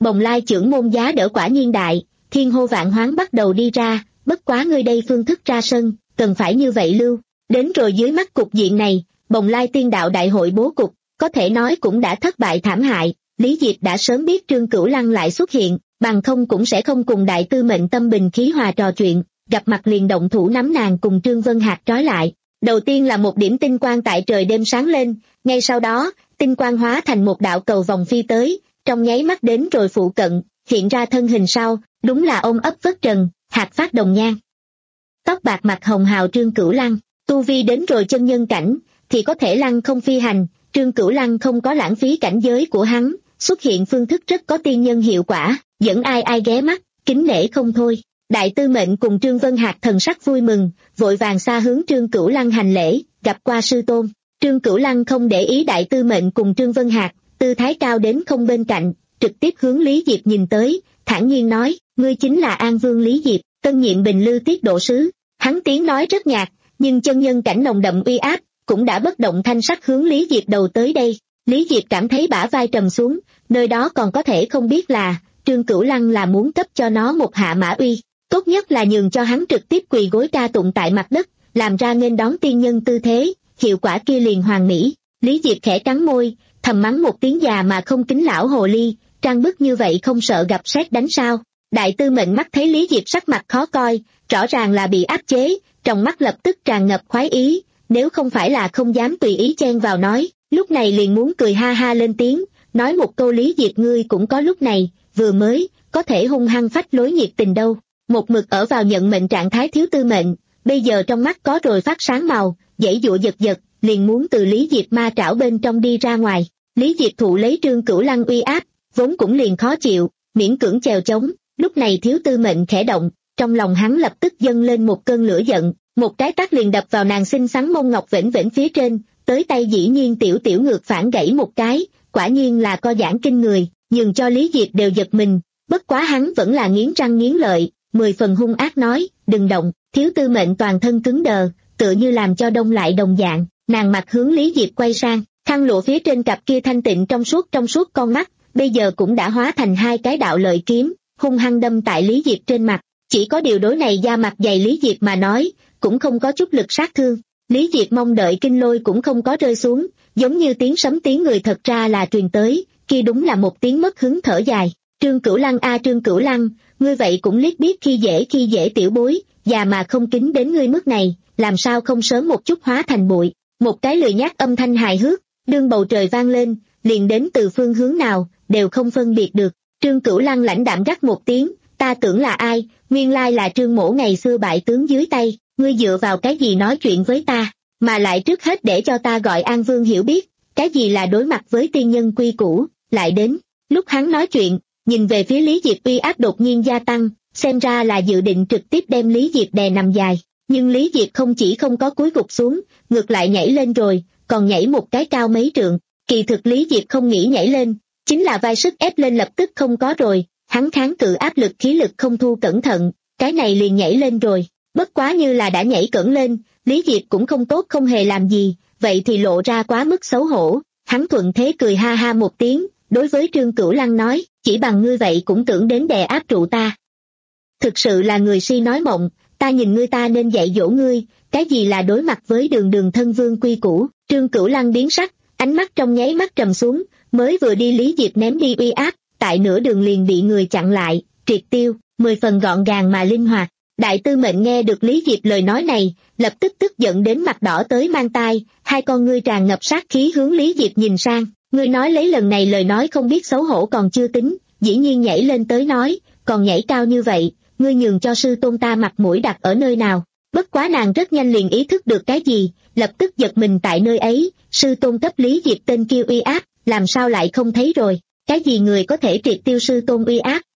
[SPEAKER 2] Bồng lai chưởng môn giá đỡ quả nhiên đại, thiên hô vạn hoán bắt đầu đi ra, bất quá ngươi đây phương thức ra sân, cần phải như vậy lưu. Đến rồi dưới mắt cục diện này, Bồng lai tiên đạo đại hội bố cục, có thể nói cũng đã thất bại thảm hại. Lý Diệp đã sớm biết Trương Cửu Lăng lại xuất hiện, bằng không cũng sẽ không cùng đại tư mệnh tâm bình khí hòa trò chuyện, gặp mặt liền động thủ nắm nàng cùng Trương Vân Hạc trói lại. Đầu tiên là một điểm tinh quang tại trời đêm sáng lên, ngay sau đó, tinh quang hóa thành một đạo cầu vòng phi tới, trong nháy mắt đến rồi phụ cận, hiện ra thân hình sau, đúng là ôm ấp vất trần, hạt phát đồng nhan. Tóc bạc mặt hồng hào Trương Cửu Lăng, tu vi đến rồi chân nhân cảnh, thì có thể lăng không phi hành, Trương Cửu Lăng không có lãng phí cảnh giới của hắn, xuất hiện phương thức rất có tiên nhân hiệu quả, dẫn ai ai ghé mắt, kính nể không thôi. Đại tư mệnh cùng Trương Vân Hạc thần sắc vui mừng, vội vàng xa hướng Trương Cửu Lăng hành lễ, gặp qua sư tôn. Trương Cửu Lăng không để ý đại tư mệnh cùng Trương Vân Hạc, tư thái cao đến không bên cạnh, trực tiếp hướng Lý Diệp nhìn tới, thản nhiên nói, ngươi chính là An Vương Lý Diệp, tân nhiệm Bình Lư tiết độ sứ. Hắn tiếng nói rất nhạt, nhưng chân nhân cảnh nồng đậm uy áp, cũng đã bất động thanh sắc hướng Lý Diệp đầu tới đây. Lý Diệp cảm thấy bả vai trầm xuống, nơi đó còn có thể không biết là, Trương Cửu Lăng là muốn cấp cho nó một hạ mã uy, tốt nhất là nhường cho hắn trực tiếp quỳ gối ca tụng tại mặt đất, làm ra nghênh đón tiên nhân tư thế, hiệu quả kia liền hoàn mỹ. Lý Diệp khẽ cắn môi, thầm mắng một tiếng già mà không kính lão hồ ly, trang bức như vậy không sợ gặp sét đánh sao. Đại tư mệnh mắt thấy Lý Diệp sắc mặt khó coi, rõ ràng là bị áp chế, trong mắt lập tức tràn ngập khoái ý, nếu không phải là không dám tùy ý chen vào nói, lúc này liền muốn cười ha ha lên tiếng, nói một câu Lý Diệp ngươi cũng có lúc này, vừa mới, có thể hung hăng phách lối nhiệt tình đâu. Một mực ở vào nhận mệnh trạng thái thiếu tư mệnh, bây giờ trong mắt có rồi phát sáng màu, dãy dụa giật giật, liền muốn từ Lý Diệp ma trảo bên trong đi ra ngoài. Lý Diệp thụ lấy Trương Cửu Lăng uy áp, vốn cũng liền khó chịu, miễn cưỡng chèo chống, lúc này thiếu tư mệnh khẽ động, trong lòng hắn lập tức dâng lên một cơn lửa giận, một cái tát liền đập vào nàng xinh xắn mông ngọc vĩnh vĩnh phía trên, tới tay dĩ nhiên tiểu tiểu ngược phản gãy một cái, quả nhiên là co giãn kinh người, nhường cho Lý Diệp đều giật mình, bất quá hắn vẫn là nghiến răng nghiến lợi, mười phần hung ác nói, đừng động. Thiếu tư mệnh toàn thân cứng đờ, tựa như làm cho đông lại đồng dạng, nàng mặt hướng Lý Diệp quay sang, khăn lụa phía trên cặp kia thanh tịnh trong suốt trong suốt con mắt, bây giờ cũng đã hóa thành hai cái đạo lợi kiếm, hung hăng đâm tại Lý Diệp trên mặt. Chỉ có điều đối này da mặt dày Lý Diệp mà nói, cũng không có chút lực sát thương. Lý Diệp mong đợi kinh lôi cũng không có rơi xuống, giống như tiếng sấm tiếng người thật ra là truyền tới, kia đúng là một tiếng mất hứng thở dài. Trương Cửu Lăng a Trương Cửu Lăng, ngươi vậy cũng liếc biết khi dễ khi dễ tiểu bối, già mà không kính đến ngươi mức này, làm sao không sớm một chút hóa thành bụi. Một cái lười nhác âm thanh hài hước, đương bầu trời vang lên, liền đến từ phương hướng nào, đều không phân biệt được. Trương Cửu Lăng lãnh đạm gắt một tiếng, ta tưởng là ai, nguyên lai là Trương mỗ ngày xưa bại tướng dưới tay, ngươi dựa vào cái gì nói chuyện với ta, mà lại trước hết để cho ta gọi An Vương hiểu biết, cái gì là đối mặt với tiên nhân quy củ, lại đến. Lúc hắn nói chuyện, nhìn về phía Lý Diệp uy áp đột nhiên gia tăng, xem ra là dự định trực tiếp đem Lý Diệp đè nằm dài, nhưng Lý Diệp không chỉ không có cúi gục xuống, ngược lại nhảy lên rồi, còn nhảy một cái cao mấy trượng. Kỳ thực Lý Diệp không nghĩ nhảy lên, chính là vai sức ép lên lập tức không có rồi, hắn kháng cự áp lực khí lực không thu cẩn thận, cái này liền nhảy lên rồi. Bất quá như là đã nhảy cẩn lên, Lý Diệp cũng không tốt không hề làm gì, vậy thì lộ ra quá mức xấu hổ, hắn thuận thế cười ha ha một tiếng, đối với Trương Cửu Lăng nói, chỉ bằng ngươi vậy cũng tưởng đến đè áp trụ ta. Thực sự là người si nói mộng, ta nhìn ngươi ta nên dạy dỗ ngươi, cái gì là đối mặt với đường đường thân vương quy củ. Trương Cửu Lăng biến sắc, ánh mắt trong nháy mắt trầm xuống, mới vừa đi Lý Diệp ném đi uy áp, tại nửa đường liền bị người chặn lại, triệt tiêu, mười phần gọn gàng mà linh hoạt. Đại tư mệnh nghe được Lý Diệp lời nói này, lập tức tức giận đến mặt đỏ tới mang tai, hai con ngươi tràn ngập sát khí hướng Lý Diệp nhìn sang, ngươi nói lấy lần này lời nói không biết xấu hổ còn chưa tính, dĩ nhiên nhảy lên tới nói, còn nhảy cao như vậy, ngươi nhường cho sư tôn ta mặt mũi đặt ở nơi nào. Bất quá nàng rất nhanh liền ý thức được cái gì, lập tức giật mình tại nơi ấy, sư tôn cấp Lý Diệp tên kia uy áp, làm sao lại không thấy rồi, cái gì người có thể triệt tiêu sư tôn uy áp.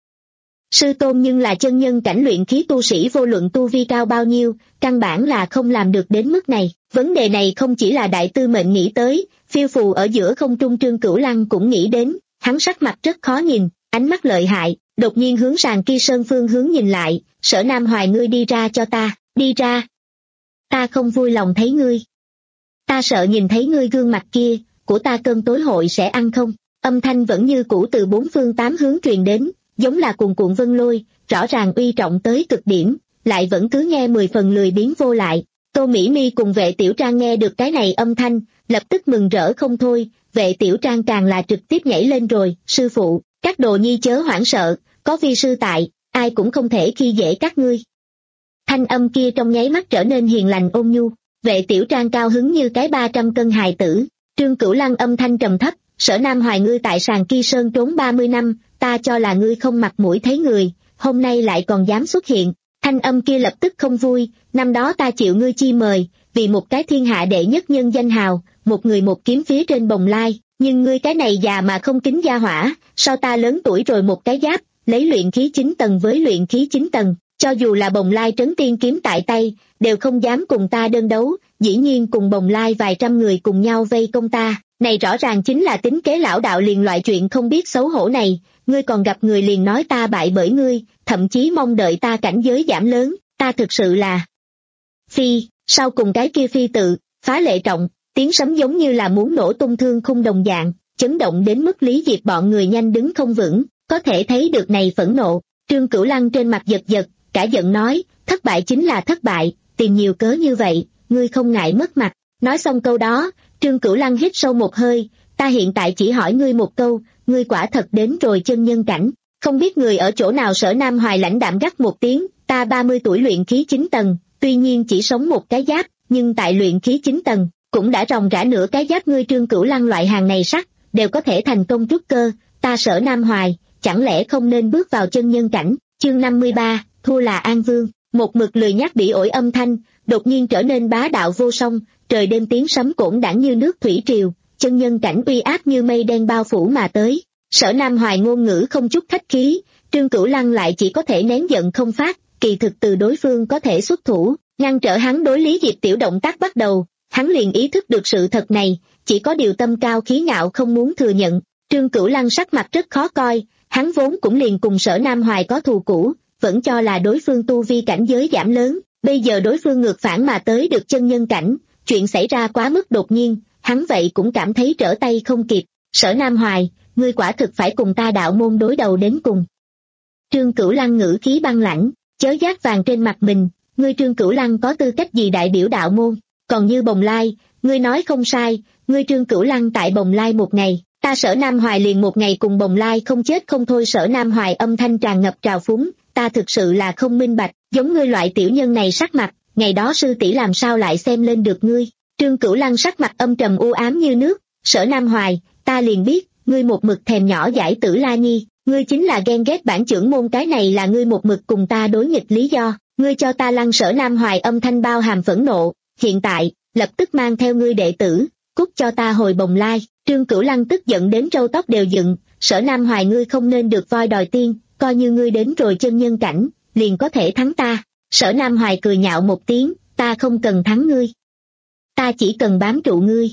[SPEAKER 2] Sư tôn nhưng là chân nhân cảnh luyện khí tu sĩ, vô luận tu vi cao bao nhiêu, căn bản là không làm được đến mức này. Vấn đề này không chỉ là đại tư mệnh nghĩ tới, phiêu phù ở giữa không trung Trương Cửu Lăng cũng nghĩ đến, hắn sắc mặt rất khó nhìn, ánh mắt lợi hại, đột nhiên hướng sàn kia sơn phương hướng nhìn lại, Sở Nam Hoài ngươi đi ra cho ta, đi ra. Ta không vui lòng thấy ngươi. Ta sợ nhìn thấy ngươi gương mặt kia, của ta cơm tối hội sẽ ăn không. âm thanh vẫn như cũ từ bốn phương tám hướng truyền đến, giống là cuồn cuộn vân lôi, rõ ràng uy trọng tới cực điểm, lại vẫn cứ nghe mười phần lười biếng vô lại. Tô Mỹ Mi cùng Vệ Tiểu Trang nghe được cái này âm thanh, lập tức mừng rỡ không thôi. Vệ Tiểu Trang càng là trực tiếp nhảy lên rồi, sư phụ, các đồ nhi chớ hoảng sợ, có vi sư tại, ai cũng không thể khi dễ các ngươi. Thanh âm kia trong nháy mắt trở nên hiền lành ôn nhu, Vệ Tiểu Trang cao hứng như cái ba trăm cân hài tử. Trương Cửu Lăng âm thanh trầm thấp, Sở Nam Hoài ngươi tại Sàng Ki Sơn trốn ba mươi năm, ta cho là ngươi không mặt mũi thấy người, hôm nay lại còn dám xuất hiện. Thanh âm kia lập tức không vui, năm đó ta chịu ngươi chi mời, vì một cái thiên hạ đệ nhất nhân danh hào, một người một kiếm phía trên bồng lai, nhưng ngươi cái này già mà không kính gia hỏa, so ta lớn tuổi rồi một cái giáp, lấy luyện khí chín tầng với luyện khí chín tầng, cho dù là bồng lai trấn tiên kiếm tại tay, đều không dám cùng ta đơn đấu, dĩ nhiên cùng bồng lai vài trăm người cùng nhau vây công ta, này rõ ràng chính là tính kế lão đạo liền loại chuyện không biết xấu hổ này, ngươi còn gặp người liền nói ta bại bởi ngươi, thậm chí mong đợi ta cảnh giới giảm lớn, ta thực sự là... Phi, sau cùng cái kia phi tự, phá lệ trọng, tiếng sấm giống như là muốn nổ tung thương khung đồng dạng, chấn động đến mức Lý Diệp bọn người nhanh đứng không vững, có thể thấy được này phẫn nộ. Trương Cửu Lăng trên mặt giật giật, cả giận nói, thất bại chính là thất bại, tìm nhiều cớ như vậy, ngươi không ngại mất mặt. Nói xong câu đó, Trương Cửu Lăng hít sâu một hơi, ta hiện tại chỉ hỏi ngươi một câu, ngươi quả thật đến rồi chân nhân cảnh, không biết người ở chỗ nào. Sở Nam Hoài lãnh đạm gắt một tiếng, ta ba mươi tuổi luyện khí chín tầng, tuy nhiên chỉ sống một cái giáp, nhưng tại luyện khí chín tầng, cũng đã ròng rã nửa cái giáp. Ngươi Trương Cửu Lăng loại hàng này sắc, đều có thể thành công trúc cơ, ta Sở Nam Hoài, chẳng lẽ không nên bước vào chân nhân cảnh. Chương năm mươi ba, thua là An Vương. Một mực lười nhác bị ổi âm thanh, đột nhiên trở nên bá đạo vô song, trời đêm tiếng sấm cổn đãng như nước thủy triều, chân nhân cảnh uy áp như mây đen bao phủ mà tới. Sở Nam Hoài ngôn ngữ không chút khách khí, Trương Cửu Lăng lại chỉ có thể nén giận không phát, kỳ thực từ đối phương có thể xuất thủ, ngăn trở hắn đối Lý Diệp tiểu động tác bắt đầu, hắn liền ý thức được sự thật này, chỉ có điều tâm cao khí ngạo không muốn thừa nhận. Trương Cửu Lăng sắc mặt rất khó coi, hắn vốn cũng liền cùng Sở Nam Hoài có thù cũ, vẫn cho là đối phương tu vi cảnh giới giảm lớn, bây giờ đối phương ngược phản mà tới được chân nhân cảnh, chuyện xảy ra quá mức đột nhiên, hắn vậy cũng cảm thấy trở tay không kịp. Sở Nam Hoài, ngươi quả thực phải cùng ta đạo môn đối đầu đến cùng. Trương Cửu Lăng ngữ khí băng lãnh, chớ giác vàng trên mặt mình, ngươi Trương Cửu Lăng có tư cách gì đại biểu đạo môn, còn như Bồng Lai, ngươi nói không sai, ngươi Trương Cửu Lăng tại Bồng Lai một ngày, ta Sở Nam Hoài liền một ngày cùng Bồng Lai không chết không thôi. Sở Nam Hoài âm thanh tràn ngập trào phúng, ta thực sự là không minh bạch, giống ngươi loại tiểu nhân này sắc mặt, ngày đó sư tỷ làm sao lại xem lên được ngươi. Trương Cửu Lăng sắc mặt âm trầm u ám như nước, Sở Nam Hoài, ta liền biết, ngươi một mực thèm nhỏ giải Tử La Nhi, ngươi chính là ghen ghét bản trưởng môn, cái này là ngươi một mực cùng ta đối nghịch lý do, ngươi cho ta lăn. Sở Nam Hoài âm thanh bao hàm phẫn nộ, hiện tại, lập tức mang theo ngươi đệ tử, cút cho ta hồi Bồng Lai. Trương Cửu Lăng tức giận đến râu tóc đều dựng, Sở Nam Hoài ngươi không nên được voi đòi tiên, coi như ngươi đến rồi chân nhân cảnh, liền có thể thắng ta. Sở Nam Hoài cười nhạo một tiếng, ta không cần thắng ngươi, ta chỉ cần bám trụ ngươi.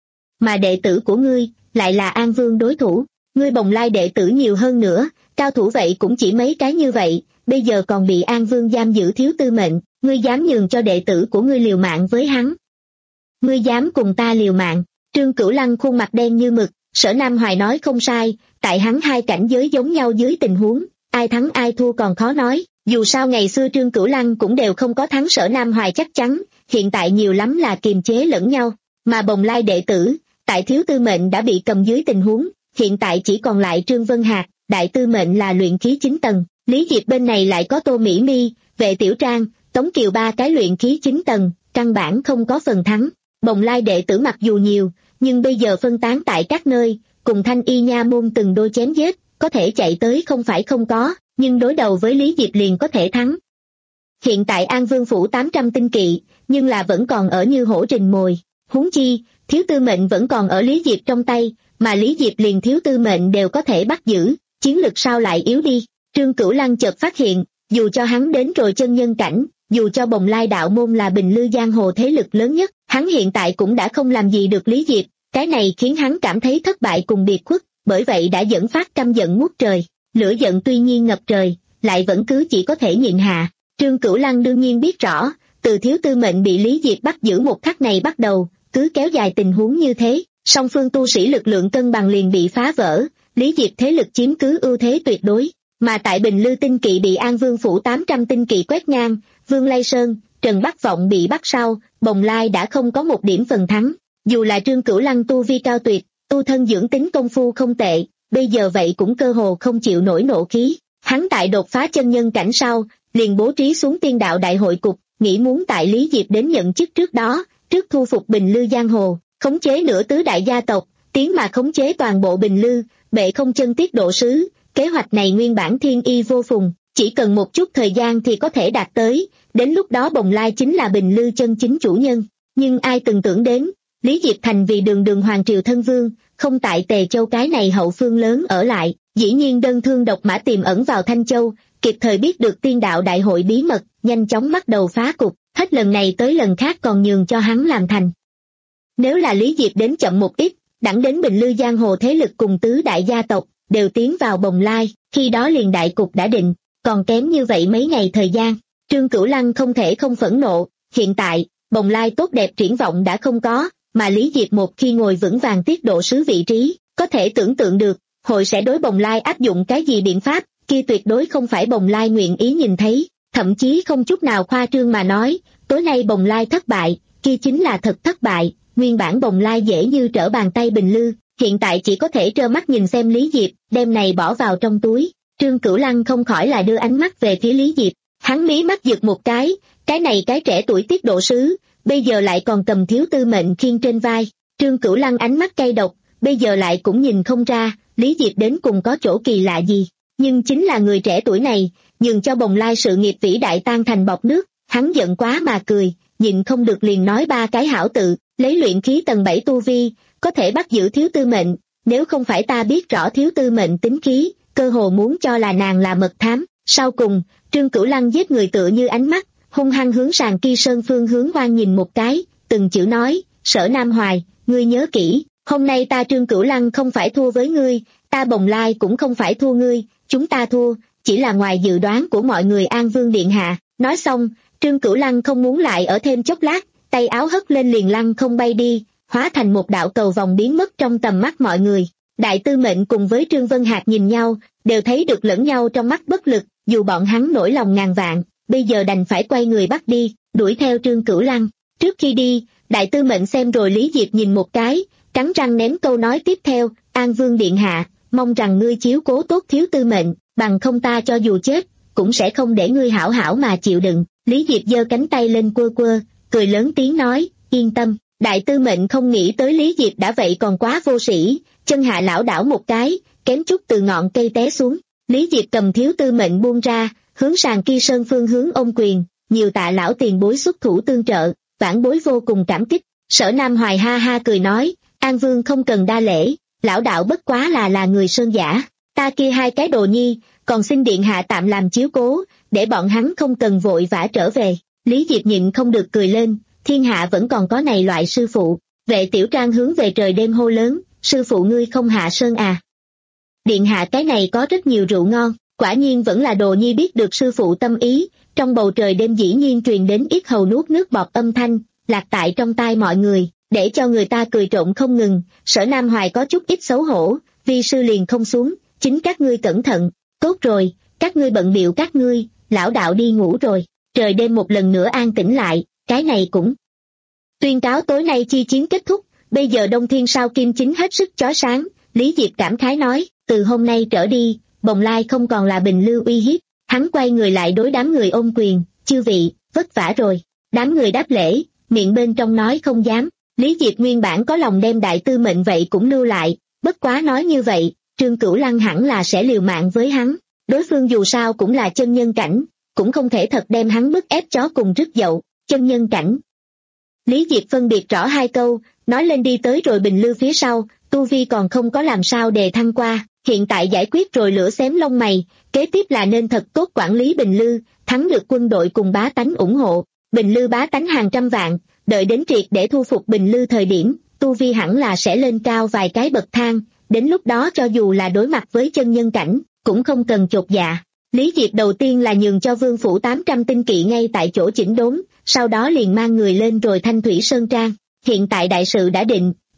[SPEAKER 2] Mà đệ tử của ngươi, lại là An Vương đối thủ, ngươi Bồng Lai đệ tử nhiều hơn nữa, cao thủ vậy cũng chỉ mấy cái như vậy, bây giờ còn bị An Vương giam giữ thiếu tư mệnh, ngươi dám nhường cho đệ tử của ngươi liều mạng với hắn? Ngươi dám cùng ta liều mạng? Trương Cửu Lăng khuôn mặt đen như mực, Sở Nam Hoài nói không sai, tại hắn hai cảnh giới giống nhau dưới tình huống, ai thắng ai thua còn khó nói, dù sao ngày xưa Trương Cửu Lăng cũng đều không có thắng Sở Nam Hoài chắc chắn, hiện tại nhiều lắm là kiềm chế lẫn nhau, mà Bồng Lai đệ tử, tại thiếu tư mệnh đã bị cầm dưới tình huống, hiện tại chỉ còn lại Trương Vân Hạc, đại tư mệnh là luyện khí chín tầng, Lý Diệp bên này lại có Tô Mỹ Mi, Vệ Tiểu Trang, Tống Kiều ba cái luyện khí chín tầng, căn bản không có phần thắng. Bồng Lai đệ tử mặc dù nhiều, nhưng bây giờ phân tán tại các nơi, cùng Thanh Y nha môn từng đôi chém giết, có thể chạy tới không phải không có, nhưng đối đầu với Lý Diệp liền có thể thắng. Hiện tại An Vương phủ tám trăm tinh kỵ, nhưng là vẫn còn ở như hổ rình mồi, huống chi, thiếu tư mệnh vẫn còn ở Lý Diệp trong tay, mà Lý Diệp liền thiếu tư mệnh đều có thể bắt giữ, chiến lực sao lại yếu đi. Trương Cửu Lăng chợt phát hiện, dù cho hắn đến rồi chân nhân cảnh, dù cho Bồng Lai đạo môn là bình lư giang hồ thế lực lớn nhất, hắn hiện tại cũng đã không làm gì được Lý Diệp, cái này khiến hắn cảm thấy thất bại cùng biệt khuất, bởi vậy đã dẫn phát căm giận ngút trời, lửa giận tuy nhiên ngập trời, lại vẫn cứ chỉ có thể nhịn hạ. Trương Cửu Lăng đương nhiên biết rõ, từ thiếu tư mệnh bị Lý Diệp bắt giữ một khắc này bắt đầu, cứ kéo dài tình huống như thế, Song phương tu sĩ lực lượng cân bằng liền bị phá vỡ, Lý Diệp thế lực chiếm cứ ưu thế tuyệt đối, mà tại Bình Lư tinh kỵ bị An Vương phủ tám trăm tinh kỵ quét ngang, Vương Lai Sơn, Trần Bắc Vọng bị bắt sau, Bồng Lai đã không có một điểm phần thắng, dù là Trương Cửu Lăng tu vi cao tuyệt, tu thân dưỡng tính công phu không tệ, bây giờ vậy cũng cơ hồ không chịu nổi nộ khí, hắn tại đột phá chân nhân cảnh sau, liền bố trí xuống tiên đạo đại hội cục, nghĩ muốn tại Lý Diệp đến nhận chức trước đó, trước thu phục Bình Lư giang hồ, khống chế nửa tứ đại gia tộc, tiến mà khống chế toàn bộ Bình Lư, bệ không chân tiết độ sứ, kế hoạch này nguyên bản thiên y vô phùng, chỉ cần một chút thời gian thì có thể đạt tới, đến lúc đó Bồng Lai chính là Bình Lư chân chính chủ nhân, nhưng ai từng tưởng đến, Lý Diệp thành vì đường đường hoàng triều thân vương, không tại Tề Châu cái này hậu phương lớn ở lại, dĩ nhiên đơn thương độc mã tiềm ẩn vào Thanh Châu, kịp thời biết được tiên đạo đại hội bí mật, nhanh chóng bắt đầu phá cục, hết lần này tới lần khác còn nhường cho hắn làm thành. Nếu là Lý Diệp đến chậm một ít, đẳng đến Bình Lư giang hồ thế lực cùng tứ đại gia tộc, đều tiến vào Bồng Lai, khi đó liền đại cục đã định, còn kém như vậy mấy ngày thời gian, Trương Cửu Lăng không thể không phẫn nộ, hiện tại, Bồng Lai tốt đẹp triển vọng đã không có, mà Lý Diệp một khi ngồi vững vàng tiết độ sứ vị trí, có thể tưởng tượng được, hội sẽ đối Bồng Lai áp dụng cái gì biện pháp, kia tuyệt đối không phải Bồng Lai nguyện ý nhìn thấy, thậm chí không chút nào khoa trương mà nói, tối nay Bồng Lai thất bại, kia chính là thật thất bại, nguyên bản Bồng Lai dễ như trở bàn tay Bình Lư, hiện tại chỉ có thể trơ mắt nhìn xem Lý Diệp, đem này bỏ vào trong túi, Trương Cửu Lăng không khỏi là đưa ánh mắt về phía Lý Diệp, hắn mí mắt giật một cái, cái này cái trẻ tuổi tiết độ sứ, bây giờ lại còn cầm thiếu tư mệnh khiên trên vai, Trương Cửu Lăng ánh mắt cay độc, bây giờ lại cũng nhìn không ra, Lý Diệp đến cùng có chỗ kỳ lạ gì, nhưng chính là người trẻ tuổi này, nhường cho Bồng Lai sự nghiệp vĩ đại tan thành bọt nước, hắn giận quá mà cười, nhịn không được liền nói ba cái hảo tự, lấy luyện khí tầng bảy tu vi, có thể bắt giữ thiếu tư mệnh, nếu không phải ta biết rõ thiếu tư mệnh tính khí, cơ hồ muốn cho là nàng là mật thám, sau cùng, Trương Cửu Lăng giết người tựa như ánh mắt, hung hăng hướng Sàng Ki Sơn phương hướng hoang nhìn một cái, từng chữ nói, Sở Nam Hoài, ngươi nhớ kỹ, hôm nay ta Trương Cửu Lăng không phải thua với ngươi, ta Bồng Lai cũng không phải thua ngươi, chúng ta thua, chỉ là ngoài dự đoán của mọi người An Vương Điện Hạ, nói xong, Trương Cửu Lăng không muốn lại ở thêm chốc lát, tay áo hất lên liền lăng không bay đi, hóa thành một đạo cầu vòng biến mất trong tầm mắt mọi người. Đại Tư Mệnh cùng với Trương Vân Hạc nhìn nhau, đều thấy được lẫn nhau trong mắt bất lực, dù bọn hắn nổi lòng ngàn vạn, bây giờ đành phải quay người bắt đi, đuổi theo Trương Cửu Lăng. Trước khi đi, Đại Tư Mệnh xem rồi Lý Diệp nhìn một cái, cắn răng ném câu nói tiếp theo, An Vương Điện Hạ, mong rằng ngươi chiếu cố tốt thiếu Tư Mệnh, bằng không ta cho dù chết, cũng sẽ không để ngươi hảo hảo mà chịu đựng. Lý Diệp giơ cánh tay lên quơ quơ, cười lớn tiếng nói, yên tâm. Đại Tư Mệnh không nghĩ tới Lý Diệp đã vậy còn quá vô sĩ, chân hạ lão đảo một cái, kém chút từ ngọn cây té xuống. Lý Diệp cầm thiếu Tư Mệnh buông ra, hướng Sàng Ki Sơn phương hướng ôm quyền, nhiều tạ lão tiền bối xuất thủ tương trợ, vãn bối vô cùng cảm kích. Sở Nam Hoài ha ha cười nói, An Vương không cần đa lễ, lão đạo bất quá là là người sơn giả, ta kia hai cái đồ nhi, còn xin điện hạ tạm làm chiếu cố, để bọn hắn không cần vội vã trở về. Lý Diệp nhịn không được cười lên, thiên hạ vẫn còn có này loại sư phụ. Vệ Tiểu Trang hướng về trời đêm hô lớn, sư phụ ngươi không hạ sơn à? Điện hạ cái này có rất nhiều rượu ngon, quả nhiên vẫn là đồ nhi biết được sư phụ tâm ý, trong bầu trời đêm dĩ nhiên truyền đến yết hầu nuốt nước bọt âm thanh, lạc tại trong tai mọi người, để cho người ta cười trộn không ngừng. Sở Nam Hoài có chút ít xấu hổ, vi sư liền không xuống, chính các ngươi cẩn thận, tốt rồi, các ngươi bận bịu các ngươi, lão đạo đi ngủ rồi. Trời đêm một lần nữa an tĩnh lại, cái này cũng tuyên cáo tối nay chi chiến kết thúc, bây giờ Đông Thiên Sao Kim chính hết sức chói sáng. Lý Diệp cảm khái nói, từ hôm nay trở đi, Bồng Lai không còn là Bình Lư uy hiếp. Hắn quay người lại đối đám người ôm quyền, chư vị, vất vả rồi. Đám người đáp lễ, miệng bên trong nói không dám. Lý Diệp nguyên bản có lòng đem Đại Tư Mệnh vậy cũng lưu lại, bất quá nói như vậy, Trương Cửu Lăng hẳn là sẽ liều mạng với hắn. Đối phương dù sao cũng là chân nhân cảnh, cũng không thể thật đem hắn bức ép chó cùng rứt dậu, chân nhân cảnh. Lý Diệp phân biệt rõ hai câu, nói lên đi tới rồi Bình Lư phía sau, tu vi còn không có làm sao đề thăng qua, hiện tại giải quyết rồi lửa xém lông mày, kế tiếp là nên thật tốt quản lý Bình Lư, thắng được quân đội cùng bá tánh ủng hộ. Bình Lư bá tánh hàng trăm vạn, đợi đến triệt để thu phục Bình Lư thời điểm, tu vi hẳn là sẽ lên cao vài cái bậc thang, đến lúc đó cho dù là đối mặt với chân nhân cảnh, cũng không cần chột dạ. Lý Diệp đầu tiên là nhường cho Vương phủ tám trăm tinh kỵ ngay tại chỗ chỉnh đốn, sau đó liền mang người lên rồi Thanh Thủy Sơn Trang. Hiện tại đại sự đã định,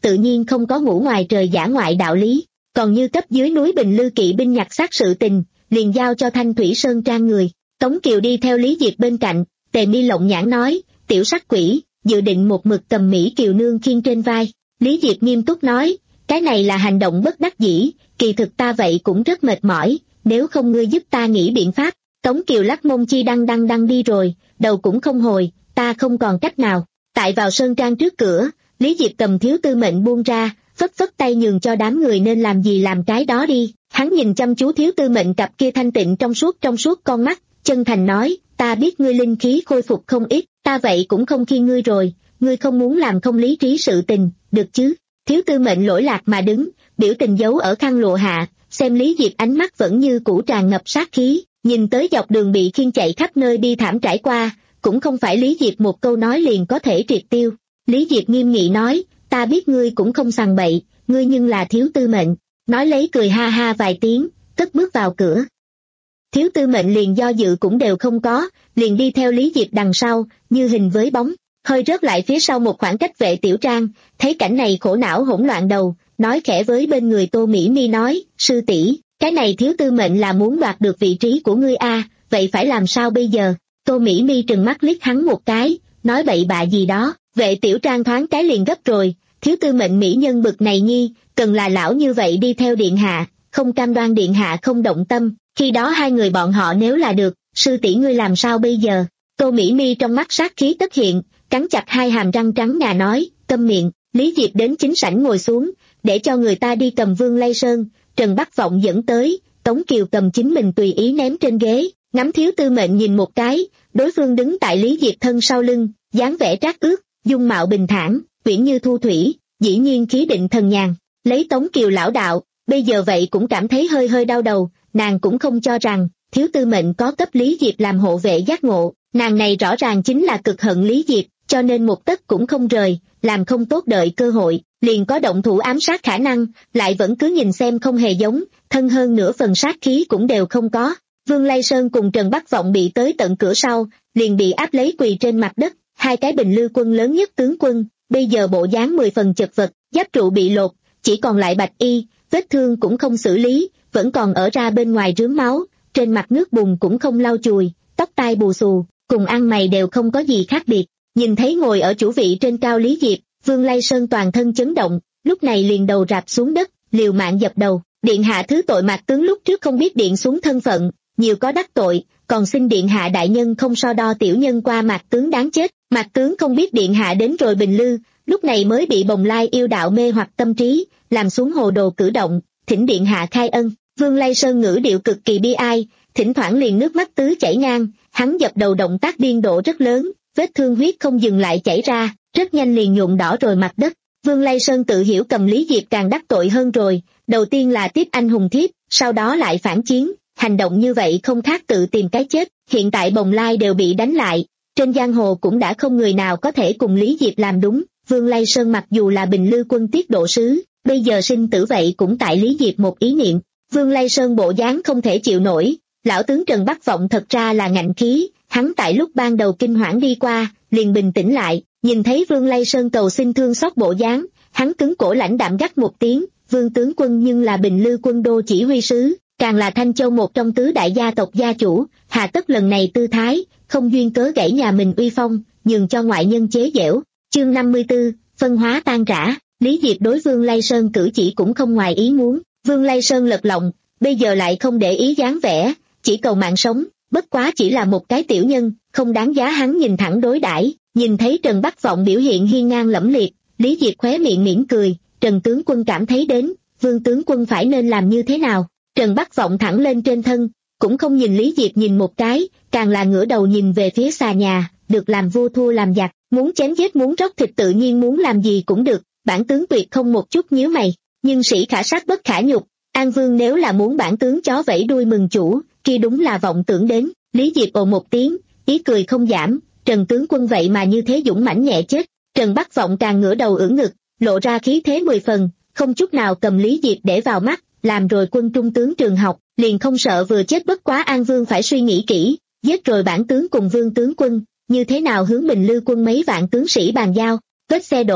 [SPEAKER 2] tự nhiên không có ngủ ngoài trời giả ngoại đạo lý, còn như cấp dưới núi Bình Lư kỵ binh nhặt xác sự tình, liền giao cho Thanh Thủy Sơn Trang người. Tống Kiều đi theo Lý Diệp bên cạnh, Tề Mi lộng nhãn nói, tiểu sắc quỷ, dự định một mực cầm Mỹ Kiều Nương khiêng trên vai. Lý Diệp nghiêm túc nói, cái này là hành động bất đắc dĩ, kỳ thực ta vậy cũng rất mệt mỏi, nếu không ngươi giúp ta nghĩ biện pháp. Tống Kiều lắc mông chi đăng đăng đăng đi rồi, đầu cũng không hồi, ta không còn cách nào. Tại vào Sơn Trang trước cửa, Lý Diệp cầm Thiếu Tư Mệnh buông ra, phất phất tay nhường cho đám người nên làm gì làm cái đó đi. Hắn nhìn chăm chú Thiếu Tư Mệnh cặp kia thanh tịnh trong suốt trong suốt con mắt, chân thành nói, ta biết ngươi linh khí khôi phục không ít, ta vậy cũng không khi ngươi rồi, ngươi không muốn làm không lý trí sự tình, được chứ? Thiếu Tư Mệnh lỗi lạc mà đứng, biểu tình giấu ở khăn lụa hạ, xem Lý Diệp ánh mắt vẫn như cũ tràn ngập sát khí, nhìn tới dọc đường bị khiêng chạy khắp nơi bi thảm trải qua, cũng không phải Lý Diệp một câu nói liền có thể triệt tiêu. Lý Diệp nghiêm nghị nói, ta biết ngươi cũng không sằng bậy, ngươi nhưng là Thiếu Tư Mệnh, nói lấy cười ha ha vài tiếng, cất bước vào cửa. Thiếu Tư Mệnh liền do dự cũng đều không có, liền đi theo Lý Diệp đằng sau, như hình với bóng, hơi rớt lại phía sau một khoảng cách Vệ Tiểu Trang, thấy cảnh này khổ não hỗn loạn đầu, nói khẽ với bên người Tô Mỹ Mi nói, sư tỷ, cái này Thiếu Tư Mệnh là muốn đoạt được vị trí của ngươi a, vậy phải làm sao bây giờ? Tô Mỹ Mi trừng mắt liếc hắn một cái, nói bậy bạ gì đó. Vệ Tiểu Trang thoáng cái liền gấp rồi, Thiếu Tư Mệnh mỹ nhân bực này nhi, cần là lão như vậy đi theo điện hạ, không cam đoan điện hạ không động tâm, khi đó hai người bọn họ nếu là được, sư tỷ ngươi làm sao bây giờ? Tô Mỹ Mi trong mắt sát khí tất hiện, cắn chặt hai hàm răng trắng ngà nói, câm miệng. Lý Diệp đến chính sảnh ngồi xuống, để cho người ta đi cầm Vương Lây Sơn, Trần Bắc Vọng dẫn tới, Tống Kiều cầm chính mình tùy ý ném trên ghế, ngắm Thiếu Tư Mệnh nhìn một cái, đối phương đứng tại Lý Diệp thân sau lưng, dáng vẻ trác ước, dung mạo bình thản, uyển như thu thủy, dĩ nhiên khí định thần nhàn. Lấy Tống Kiều lão đạo, bây giờ vậy cũng cảm thấy hơi hơi đau đầu, nàng cũng không cho rằng Thiếu Tư Mệnh có cấp Lý Diệp làm hộ vệ giác ngộ, nàng này rõ ràng chính là cực hận Lý Diệp, cho nên một tấc cũng không rời, làm không tốt đợi cơ hội, liền có động thủ ám sát khả năng, lại vẫn cứ nhìn xem không hề giống, thân hơn nửa phần sát khí cũng đều không có. Vương Lây Sơn cùng Trần Bắc Vọng bị tới tận cửa sau, liền bị áp lấy quỳ trên mặt đất, hai cái Bình Lư quân lớn nhất tướng quân, bây giờ bộ dáng mười phần chật vật, giáp trụ bị lột, chỉ còn lại bạch y, vết thương cũng không xử lý, vẫn còn ở ra bên ngoài rướm máu, trên mặt nước bùn cũng không lau chùi, tóc tai bù xù, cùng ăn mày đều không có gì khác biệt. Nhìn thấy ngồi ở chủ vị trên cao Lý Diệp, Vương Lây Sơn toàn thân chấn động, lúc này liền đầu rạp xuống đất, liều mạng dập đầu, điện hạ thứ tội Mạc tướng lúc trước không biết điện xuống thân phận, nhiều có đắc tội, còn xin điện hạ đại nhân không so đo tiểu nhân qua Mạc tướng đáng chết. Mạc tướng không biết điện hạ đến rồi Bình Lư, lúc này mới bị bồng lai yêu đạo mê hoặc tâm trí, làm xuống hồ đồ cử động, thỉnh điện hạ khai ân. Vương Lây Sơn ngữ điệu cực kỳ bi ai, thỉnh thoảng liền nước mắt tứ chảy ngang, hắn dập đầu động tác điên độ rất lớn, vết thương huyết không dừng lại chảy ra, rất nhanh liền nhuộm đỏ rồi mặt đất. Vương Lây Sơn tự hiểu cầm Lý Diệp càng đắc tội hơn rồi, đầu tiên là tiếp anh hùng thiếp, sau đó lại phản chiến, hành động như vậy không khác tự tìm cái chết, hiện tại bồng lai đều bị đánh lại, trên giang hồ cũng đã không người nào có thể cùng Lý Diệp làm đúng. Vương Lây Sơn mặc dù là Bình Lư quân tiết độ sứ, bây giờ sinh tử vậy cũng tại Lý Diệp một ý niệm. Vương Lây Sơn bộ dáng không thể chịu nổi, lão tướng Trần Bắc Vọng thật ra là ngạnh khí, hắn tại lúc ban đầu kinh hoảng đi qua, liền bình tĩnh lại, nhìn thấy Vương Lây Sơn cầu xin thương xót bộ dáng, hắn cứng cổ lãnh đạm gắt một tiếng, Vương tướng quân nhưng là Bình Lư quân đô chỉ huy sứ, càng là Thanh Châu một trong tứ đại gia tộc gia chủ, hà tất lần này tư thái, không duyên cớ gãy nhà mình uy phong, nhường cho ngoại nhân chế giễu. Chương năm mươi tư, phân hóa tan rã. Lý Diệp đối Vương Lây Sơn cử chỉ cũng không ngoài ý muốn, Vương Lây Sơn lật lọng, bây giờ lại không để ý dáng vẻ, chỉ cầu mạng sống, bất quá chỉ là một cái tiểu nhân, không đáng giá hắn nhìn thẳng đối đãi. Nhìn thấy Trần Bắc Vọng biểu hiện hiên ngang lẫm liệt, Lý Diệp khóe miệng mỉm cười, Trần tướng quân cảm thấy đến, Vương tướng quân phải nên làm như thế nào? Trần Bắc Vọng thẳng lên trên thân, cũng không nhìn Lý Diệp nhìn một cái, càng là ngửa đầu nhìn về phía xà nhà, được làm vua thua làm giặc, muốn chém giết muốn róc thịt tự nhiên muốn làm gì cũng được, bản tướng tuyệt không một chút nhíu mày, nhưng sĩ khả sát bất khả nhục, An Vương nếu là muốn bản tướng chó vẫy đuôi mừng chủ, kia đúng là vọng tưởng đến. Lý Diệp ồ một tiếng, ý cười không giảm, Trần tướng quân vậy mà như thế dũng mãnh nhẹ chết. Trần Bắc Vọng càng ngửa đầu ưỡn ngực, lộ ra khí thế mười phần, không chút nào cầm Lý Diệp để vào mắt, làm rồi quân trung tướng trường học, liền không sợ vừa chết bất quá An Vương phải suy nghĩ kỹ, giết rồi bản tướng cùng Vương tướng quân, như thế nào hướng Bình Lư quân mấy vạn tướng sĩ bàn giao, vết xe đổ,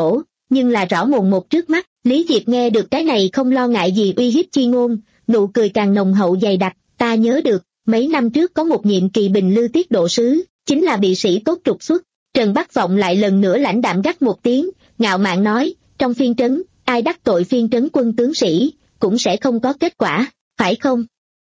[SPEAKER 2] nhưng là rõ mồn một trước mắt. Lý Diệp nghe được cái này không lo ngại gì uy hiếp chi ngôn, nụ cười càng nồng hậu dày đặc. Ta nhớ được, mấy năm trước có một nhiệm kỳ bình lư tiết độ sứ, chính là bị sĩ tốt trục xuất. Trần Bắc Vọng lại lần nữa lãnh đạm gắt một tiếng, ngạo mạn nói, trong phiên trấn, ai đắc tội phiên trấn quân tướng sĩ, cũng sẽ không có kết quả, phải không?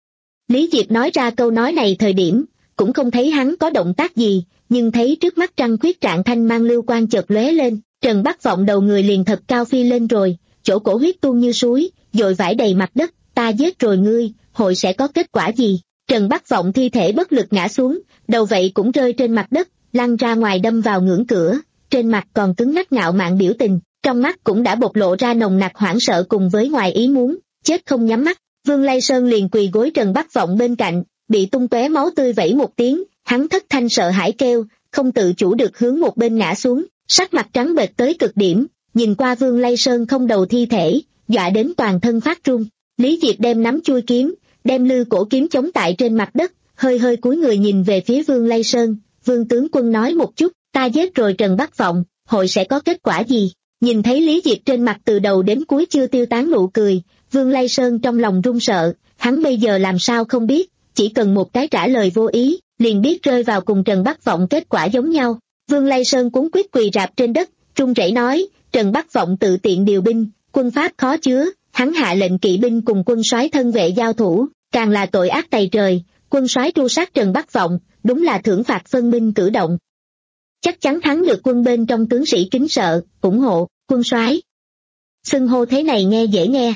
[SPEAKER 2] Lý Diệp nói ra câu nói này thời điểm, cũng không thấy hắn có động tác gì, nhưng thấy trước mắt trăng khuyết trạng thanh mang lưu quang chợt lóe lên, Trần Bắc Vọng đầu người liền thật cao phi lên rồi, chỗ cổ huyết tuôn như suối, dội vãi đầy mặt đất, ta giết rồi ngươi, hội sẽ có kết quả gì? Trần Bắc Vọng thi thể bất lực ngã xuống, đầu vậy cũng rơi trên mặt đất, lăn ra ngoài đâm vào ngưỡng cửa, trên mặt còn cứng ngắc ngạo mạn biểu tình, trong mắt cũng đã bộc lộ ra nồng nặc hoảng sợ cùng với ngoài ý muốn, chết không nhắm mắt. Vương Lây Sơn liền quỳ gối Trần Bắc Vọng bên cạnh, bị tung tóe máu tươi vẩy một tiếng, hắn thất thanh sợ hãi kêu, không tự chủ được hướng một bên ngã xuống, sắc mặt trắng bệch tới cực điểm, nhìn qua Vương Lây Sơn không đầu thi thể, dọa đến toàn thân phát run. Lý Diệp đem nắm chui kiếm, đem lư cổ kiếm chống tại trên mặt đất, hơi hơi cúi người nhìn về phía Vương Lây Sơn. Vương tướng quân nói một chút, ta giết rồi Trần Bắc Vọng, hội sẽ có kết quả gì? Nhìn thấy Lý Diệp trên mặt từ đầu đến cuối chưa tiêu tán nụ cười, Vương Lây Sơn trong lòng run sợ, hắn bây giờ làm sao không biết, chỉ cần một cái trả lời vô ý, liền biết rơi vào cùng Trần Bắc Vọng kết quả giống nhau. Vương Lây Sơn cuống quýt quỳ rạp trên đất, run rẩy nói, Trần Bắc Vọng tự tiện điều binh, quân pháp khó chứa, hắn hạ lệnh kỵ binh cùng quân soái thân vệ giao thủ, càng là tội ác tày trời, quân soái tru sát Trần Bắc Vọng, đúng là thưởng phạt phân minh cử động. Chắc chắn thắng được quân bên trong tướng sĩ kính sợ, ủng hộ, quân soái. Xưng hô thế này nghe dễ nghe.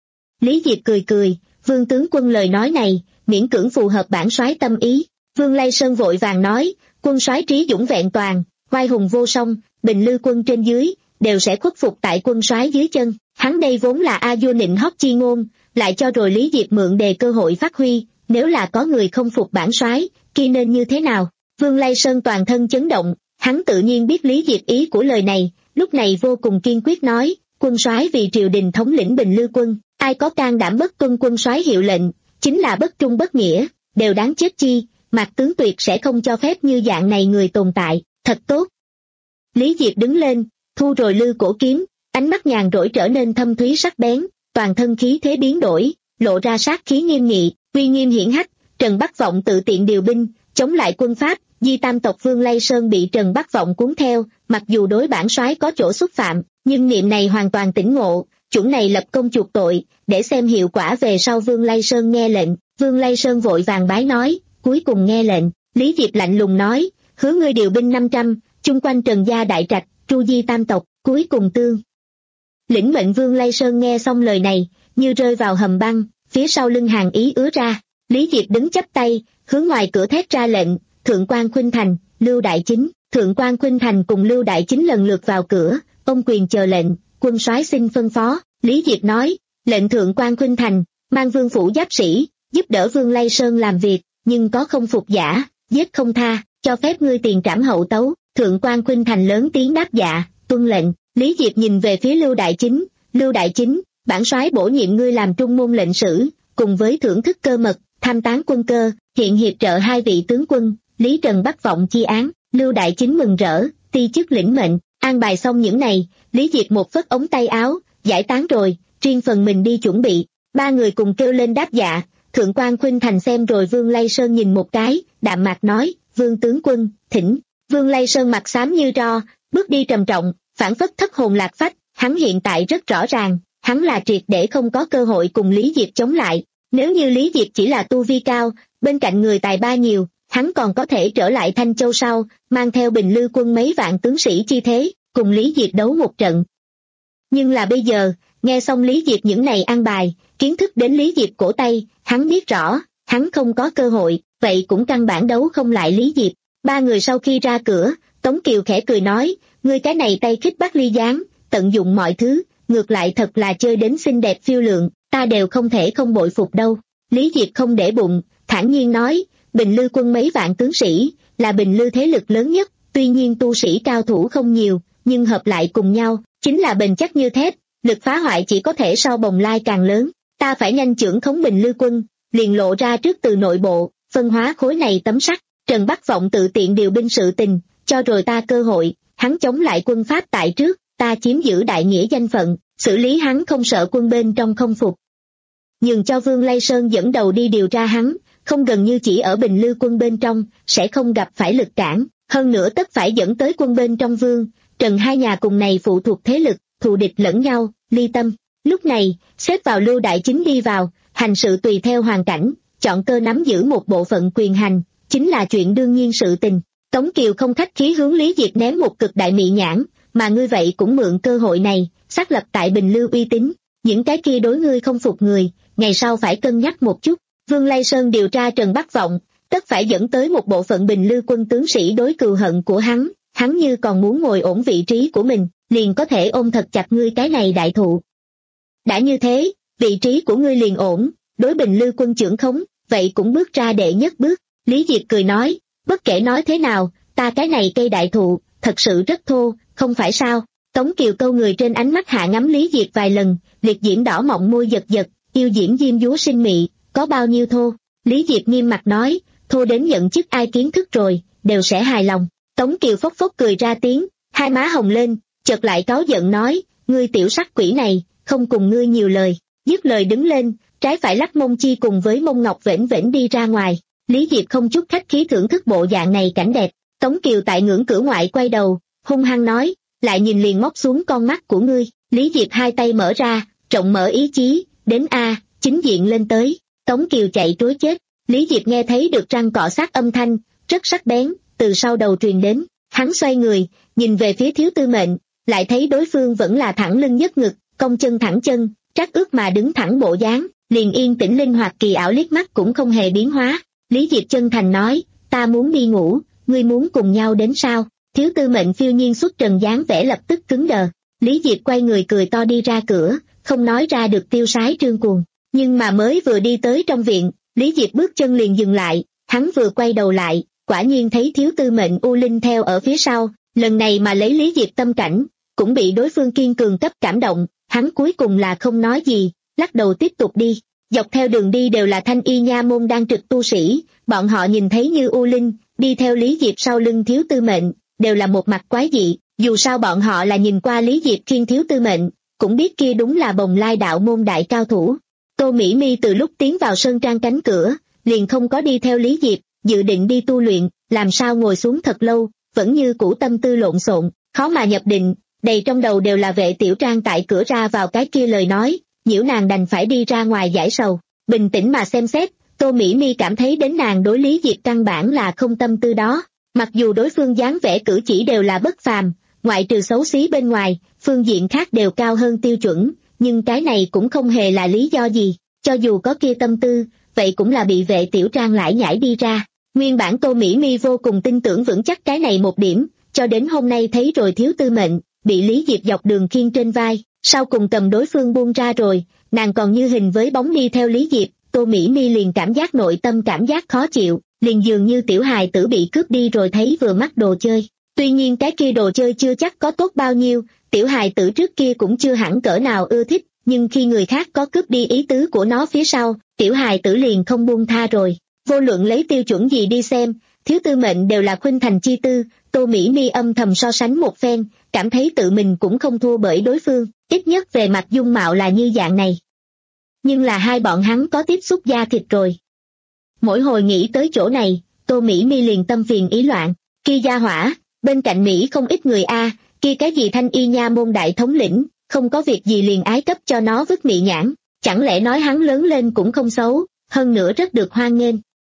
[SPEAKER 2] Lý Diệp cười cười, Vương tướng quân lời nói này, miễn cưỡng phù hợp bản soái tâm ý. Vương Lây Sơn vội vàng nói, quân soái trí dũng vẹn toàn, oai hùng vô song, bình lư quân trên dưới, đều sẽ khuất phục tại quân soái dưới chân. Hắn đây vốn là a vua nịnh hót chi ngôn, lại cho rồi Lý Diệp mượn đề cơ hội phát huy, nếu là có người không phục bản soái, kia nên như thế nào? Vương Lây Sơn toàn thân chấn động, hắn tự nhiên biết Lý Diệp ý của lời này, lúc này vô cùng kiên quyết nói, quân soái vì triều đình thống lĩnh bình lư quân, ai có can đảm bất tuân quân soái hiệu lệnh, chính là bất trung bất nghĩa, đều đáng chết chi, Mạc tướng tuyệt sẽ không cho phép như dạng này người tồn tại, thật tốt. Lý Diệp đứng lên, thu rồi lư cổ kiếm, ánh mắt nhàn rỗi trở nên thâm thúy sắc bén, toàn thân khí thế biến đổi, lộ ra sát khí nghiêm nghị, uy nghiêm hiển hách. Trần Bắc Vọng tự tiện điều binh, chống lại quân Pháp, Di Tam tộc Vương Lây Sơn bị Trần Bắc Vọng cuốn theo, mặc dù đối bản soái có chỗ xúc phạm, nhưng niệm này hoàn toàn tỉnh ngộ, chuẩn này lập công chuộc tội, để xem hiệu quả về sau. Vương Lây Sơn nghe lệnh, Vương Lây Sơn vội vàng bái nói, cuối cùng nghe lệnh. Lý Diệp lạnh lùng nói, hứa ngươi điều binh năm trăm, chung quanh Trần gia đại trạch, tru Di Tam tộc, cuối cùng tương. Lĩnh mệnh. Vương Lây Sơn nghe xong lời này, như rơi vào hầm băng, phía sau lưng hàng ý ứa ra. Lý Diệp đứng chắp tay, hướng ngoài cửa thét ra lệnh, Thượng quan Khuynh Thành, Lưu Đại Chính. Thượng quan Khuynh Thành cùng Lưu Đại Chính lần lượt vào cửa, ông quyền chờ lệnh, quân soái xin phân phó. Lý Diệp nói, lệnh Thượng quan Khuynh Thành, mang vương phủ giáp sĩ, giúp đỡ Vương Lây Sơn làm việc, nhưng có không phục giả, giết không tha, cho phép ngươi tiền trảm hậu tấu. Thượng quan Khuynh Thành lớn tiếng đáp dạ, tuân lệnh. Lý Diệp nhìn về phía Lưu Đại Chính, Lưu Đại Chính, bản soái bổ nhiệm ngươi làm trung môn lệnh sử, cùng với thưởng thức cơ mật, tham tán quân cơ, hiện hiệp trợ hai vị tướng quân, Lý Trần Bắc Vọng chi án. Lưu Đại Chính mừng rỡ, ti chức lĩnh mệnh. An bài xong những này, Lý Diệp một phất ống tay áo, giải tán rồi, riêng phần mình đi chuẩn bị. Ba người cùng kêu lên đáp dạ. Thượng quan Khuynh Thành xem rồi Vương Lây Sơn nhìn một cái, đạm mạc nói, Vương tướng quân, thỉnh. Vương Lây Sơn mặt xám như tro, bước đi trầm trọng, phảng phất thất hồn lạc phách. Hắn hiện tại rất rõ ràng, hắn là triệt để không có cơ hội cùng Lý Diệp chống lại. Nếu như Lý Diệp chỉ là tu vi cao, bên cạnh người tài ba nhiều, hắn còn có thể trở lại Thanh Châu sau, mang theo bình lư quân mấy vạn tướng sĩ chi thế, cùng Lý Diệp đấu một trận. Nhưng là bây giờ, nghe xong Lý Diệp những này an bài, kiến thức đến Lý Diệp cổ tay, hắn biết rõ, hắn không có cơ hội, vậy cũng căn bản đấu không lại Lý Diệp. Ba người sau khi ra cửa, Tống Kiều khẽ cười nói, ngươi cái này tay khích bắt ly gián, tận dụng mọi thứ, ngược lại thật là chơi đến xinh đẹp phiêu lượng, ta đều không thể không bội phục đâu. Lý Diệp không để bụng, thản nhiên nói, bình lư quân mấy vạn tướng sĩ, là bình lư thế lực lớn nhất, tuy nhiên tu sĩ cao thủ không nhiều, nhưng hợp lại cùng nhau, chính là bền chắc như thép, lực phá hoại chỉ có thể so bồng lai càng lớn. Ta phải nhanh chưởng khống bình lư quân, liền lộ ra trước từ nội bộ, phân hóa khối này tấm sắt. Trần Bắc Vọng tự tiện điều binh sự tình, cho rồi ta cơ hội, hắn chống lại quân Pháp tại trước, ta chiếm giữ đại nghĩa danh phận, xử lý hắn không sợ quân bên trong không phục. Nhường cho Vương Lây Sơn dẫn đầu đi điều tra hắn, không gần như chỉ ở Bình Lư quân bên trong, sẽ không gặp phải lực cản, hơn nữa tất phải dẫn tới quân bên trong Vương, Trần hai nhà cùng này phụ thuộc thế lực, thù địch lẫn nhau, ly tâm. Lúc này, xếp vào Lưu Đại Chính đi vào, hành sự tùy theo hoàn cảnh, chọn cơ nắm giữ một bộ phận quyền hành, chính là chuyện đương nhiên sự tình. Tống Kiều không khách khí hướng Lý Diệp ném một cực đại mị nhãn, mà ngươi vậy cũng mượn cơ hội này, xác lập tại Bình Lư uy tín, những cái kia đối ngươi không phục người, ngày sau phải cân nhắc một chút. Vương Lây Sơn điều tra Trần Bắc Vọng, tất phải dẫn tới một bộ phận Bình Lư quân tướng sĩ đối cừu hận của hắn, hắn như còn muốn ngồi ổn vị trí của mình, liền có thể ôm thật chặt ngươi cái này đại thụ. Đã như thế, vị trí của ngươi liền ổn, đối Bình Lư quân trưởng khống, vậy cũng bước ra đệ nhất bước. Lý Diệp cười nói, bất kể nói thế nào, ta cái này cây đại thụ, thật sự rất thô, không phải sao? Tống Kiều câu người trên ánh mắt hạ ngắm Lý Diệp vài lần, liệt diễm đỏ mọng môi giật giật, yêu diễm diêm dúa sinh mị, có bao nhiêu thô? Lý Diệp nghiêm mặt nói, thô đến nhận chức ai kiến thức rồi, đều sẽ hài lòng. Tống Kiều phốc phốc cười ra tiếng, hai má hồng lên, chợt lại cáu giận nói, ngươi tiểu sắc quỷ này, không cùng ngươi nhiều lời. Dứt lời đứng lên, trái phải lắc mông chi cùng với mông ngọc vểnh vểnh đi ra ngoài. Lý Diệp không chút khách khí thưởng thức bộ dạng này cảnh đẹp. Tống Kiều tại ngưỡng cửa ngoại quay đầu, hung hăng nói, lại nhìn liền móc xuống con mắt của ngươi. Lý Diệp hai tay mở ra, rộng mở ý chí, đến a, chính diện lên tới. Tống Kiều chạy trối chết. Lý Diệp nghe thấy được răng cọ sát âm thanh, rất sắc bén, từ sau đầu truyền đến. Hắn xoay người, nhìn về phía Thiếu Tư Mệnh, lại thấy đối phương vẫn là thẳng lưng nhấc ngực, cong chân thẳng chân, trắc ước mà đứng thẳng bộ dáng, liền yên tĩnh linh hoạt kỳ ảo liếc mắt cũng không hề biến hóa. Lý Diệp chân thành nói, ta muốn đi ngủ, ngươi muốn cùng nhau đến sao? Thiếu Tư Mệnh phiêu nhiên xuất trần dáng vẻ lập tức cứng đờ. Lý Diệp quay người cười to đi ra cửa, không nói ra được tiêu sái trương cuồng. Nhưng mà mới vừa đi tới trong viện, Lý Diệp bước chân liền dừng lại, hắn vừa quay đầu lại, quả nhiên thấy Thiếu Tư Mệnh U Linh theo ở phía sau, lần này mà lấy Lý Diệp tâm cảnh, cũng bị đối phương kiên cường cấp cảm động, hắn cuối cùng là không nói gì, lắc đầu tiếp tục đi. Dọc theo đường đi đều là Thanh Y nha môn đang trực tu sĩ, bọn họ nhìn thấy như U Linh, đi theo Lý Diệp sau lưng Thiếu Tư Mệnh, đều là một mặt quái dị, dù sao bọn họ là nhìn qua Lý Diệp khiêng Thiếu Tư Mệnh, cũng biết kia đúng là Bồng Lai đạo môn đại cao thủ. Tô Mỹ Mi từ lúc tiến vào sơn trang cánh cửa, liền không có đi theo Lý Diệp, dự định đi tu luyện, làm sao ngồi xuống thật lâu, vẫn như cũ tâm tư lộn xộn, khó mà nhập định, đầy trong đầu đều là Vệ Tiểu Trang tại cửa ra vào cái kia lời nói, nhiễu nàng đành phải đi ra ngoài giải sầu. Bình tĩnh mà xem xét, Tô Mỹ Mi cảm thấy đến nàng đối Lý Diệp căn bản là không tâm tư đó, mặc dù đối phương dáng vẻ cử chỉ đều là bất phàm, ngoại trừ xấu xí bên ngoài, phương diện khác đều cao hơn tiêu chuẩn, nhưng cái này cũng không hề là lý do gì, cho dù có kia tâm tư, vậy cũng là bị Vệ Tiểu Trang lải nhải đi ra. Nguyên bản Tô Mỹ Mi vô cùng tin tưởng vững chắc cái này một điểm, cho đến hôm nay thấy rồi Thiếu Tư Mệnh, bị Lý Diệp dọc đường khiêng trên vai, sau cùng cầm đối phương buông ra rồi, nàng còn như hình với bóng đi theo Lý Diệp, Tô Mỹ Mi liền cảm giác nội tâm cảm giác khó chịu, liền dường như tiểu hài tử bị cướp đi rồi thấy vừa mắt đồ chơi. Tuy nhiên cái kia đồ chơi chưa chắc có tốt bao nhiêu, tiểu hài tử trước kia cũng chưa hẳn cỡ nào ưa thích, nhưng khi người khác có cướp đi ý tứ của nó phía sau, tiểu hài tử liền không buông tha rồi. Vô luận lấy tiêu chuẩn gì đi xem, Thiếu Tư Mệnh đều là khuynh thành chi tư, Tô Mỹ Mi âm thầm so sánh một phen, cảm thấy tự mình cũng không thua bởi đối phương, ít nhất về mặt dung mạo là như dạng này. Nhưng là hai bọn hắn có tiếp xúc da thịt rồi. Mỗi hồi nghĩ tới chỗ này, Tô Mỹ Mi liền tâm phiền ý loạn, kia gia hỏa, bên cạnh Mỹ không ít người a, kia cái gì Thanh Y nha môn đại thống lĩnh, không có việc gì liền ái cấp cho nó vứt mị nhãn, chẳng lẽ nói hắn lớn lên cũng không xấu, hơn nữa rất được hoan nghênh.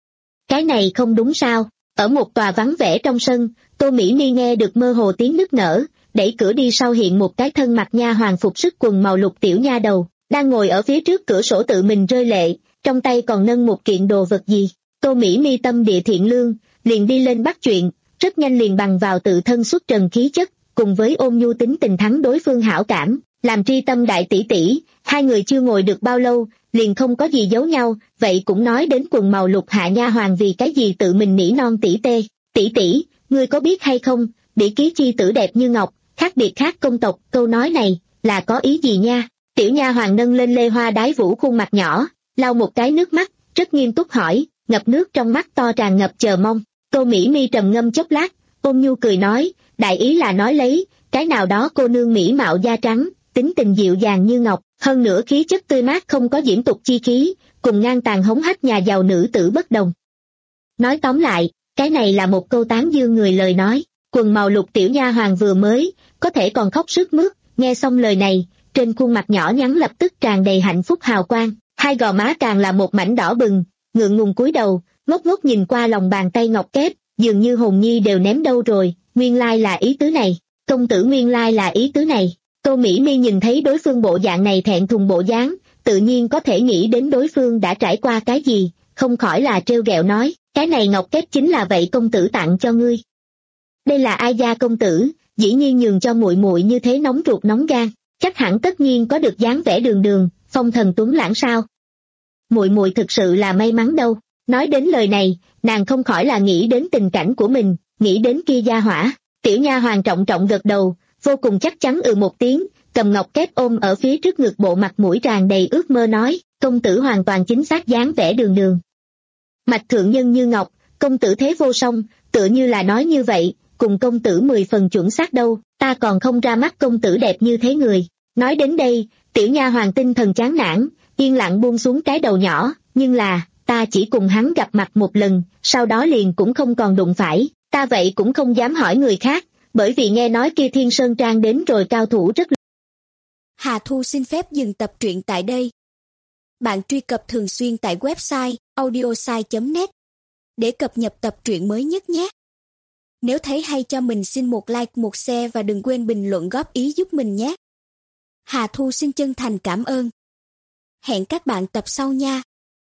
[SPEAKER 2] Cái này không đúng sao? Ở một tòa vắng vẻ trong sân, Tô Mỹ Mi nghe được mơ hồ tiếng nức nở, đẩy cửa đi sau hiện một cái thân mặc nha hoàng phục sức quần màu lục tiểu nha đầu, đang ngồi ở phía trước cửa sổ tự mình rơi lệ, trong tay còn nâng một kiện đồ vật gì. Tô Mỹ Mi tâm địa thiện lương, liền đi lên bắt chuyện, rất nhanh liền bằng vào tự thân xuất trần khí chất, cùng với ôn nhu tính tình thắng đối phương hảo cảm, làm tri tâm đại tỷ tỷ, hai người chưa ngồi được bao lâu, liền không có gì giấu nhau, vậy cũng nói đến quần màu lục hạ nha hoàng vì cái gì tự mình nỉ non tỷ tê, tỷ tỷ, ngươi có biết hay không, bỉ ký chi tử đẹp như ngọc, khác biệt khác công tộc, câu nói này, là có ý gì nha? Tiểu nha hoàng nâng lên lê hoa đái vũ khuôn mặt nhỏ, lau một cái nước mắt, rất nghiêm túc hỏi, ngập nước trong mắt to tràn ngập chờ mong. Tô Mỹ Mi trầm ngâm chốc lát, ôn nhu cười nói, đại ý là nói lấy, cái nào đó cô nương mỹ mạo da trắng, tính tình dịu dàng như ngọc, hơn nữa khí chất tươi mát không có diễm tục chi khí, cùng ngang tàn hống hách nhà giàu nữ tử bất đồng. Nói tóm lại, cái này là một câu tán dương người lời nói. Quần màu lục tiểu nha hoàng vừa mới, có thể còn khóc sướt mướt, nghe xong lời này, trên khuôn mặt nhỏ nhắn lập tức tràn đầy hạnh phúc hào quang, hai gò má càng là một mảnh đỏ bừng, ngượng ngùng cúi đầu, ngốc ngốc nhìn qua lòng bàn tay ngọc kép, dường như hồn nhi đều ném đâu rồi, nguyên lai là ý tứ này, công tử nguyên lai là ý tứ này. Tô Mỹ Mi nhìn thấy đối phương bộ dạng này thẹn thùng bộ dáng, tự nhiên có thể nghĩ đến đối phương đã trải qua cái gì, không khỏi là trêu ghẹo nói, cái này ngọc kép chính là vậy công tử tặng cho ngươi. Đây là ai gia công tử, dĩ nhiên nhường cho muội muội như thế nóng ruột nóng gan, chắc hẳn tất nhiên có được dáng vẻ đường đường, phong thần tuấn lãng sao. Muội muội thực sự là may mắn đâu. Nói đến lời này, nàng không khỏi là nghĩ đến tình cảnh của mình, nghĩ đến kia gia hỏa. Tiểu nha hoàng trọng trọng gật đầu, vô cùng chắc chắn ừ một tiếng, cầm ngọc kép ôm ở phía trước ngực, bộ mặt mũi tràn đầy ước mơ nói, công tử hoàn toàn chính xác dáng vẻ đường đường. Mạch thượng nhân như ngọc, công tử thế vô song, tựa như là nói như vậy, cùng công tử mười phần chuẩn xác đâu, ta còn không ra mắt công tử đẹp như thế người. Nói đến đây, tiểu nha hoàng tinh thần chán nản, yên lặng buông xuống cái đầu nhỏ, nhưng là, ta chỉ cùng hắn gặp mặt một lần, sau đó liền cũng không còn đụng phải, ta vậy cũng không dám hỏi người khác, bởi vì nghe nói kia Thiên Sơn Trang đến rồi cao thủ rất.
[SPEAKER 3] Hà Thu xin phép dừng tập truyện tại đây. Bạn truy cập thường xuyên tại website audiosai chấm net để cập nhật tập truyện mới nhất nhé. Nếu thấy hay cho mình xin một like, một share và đừng quên bình luận góp ý giúp mình nhé. Hà Thu xin chân thành cảm ơn. Hẹn các bạn tập sau nha.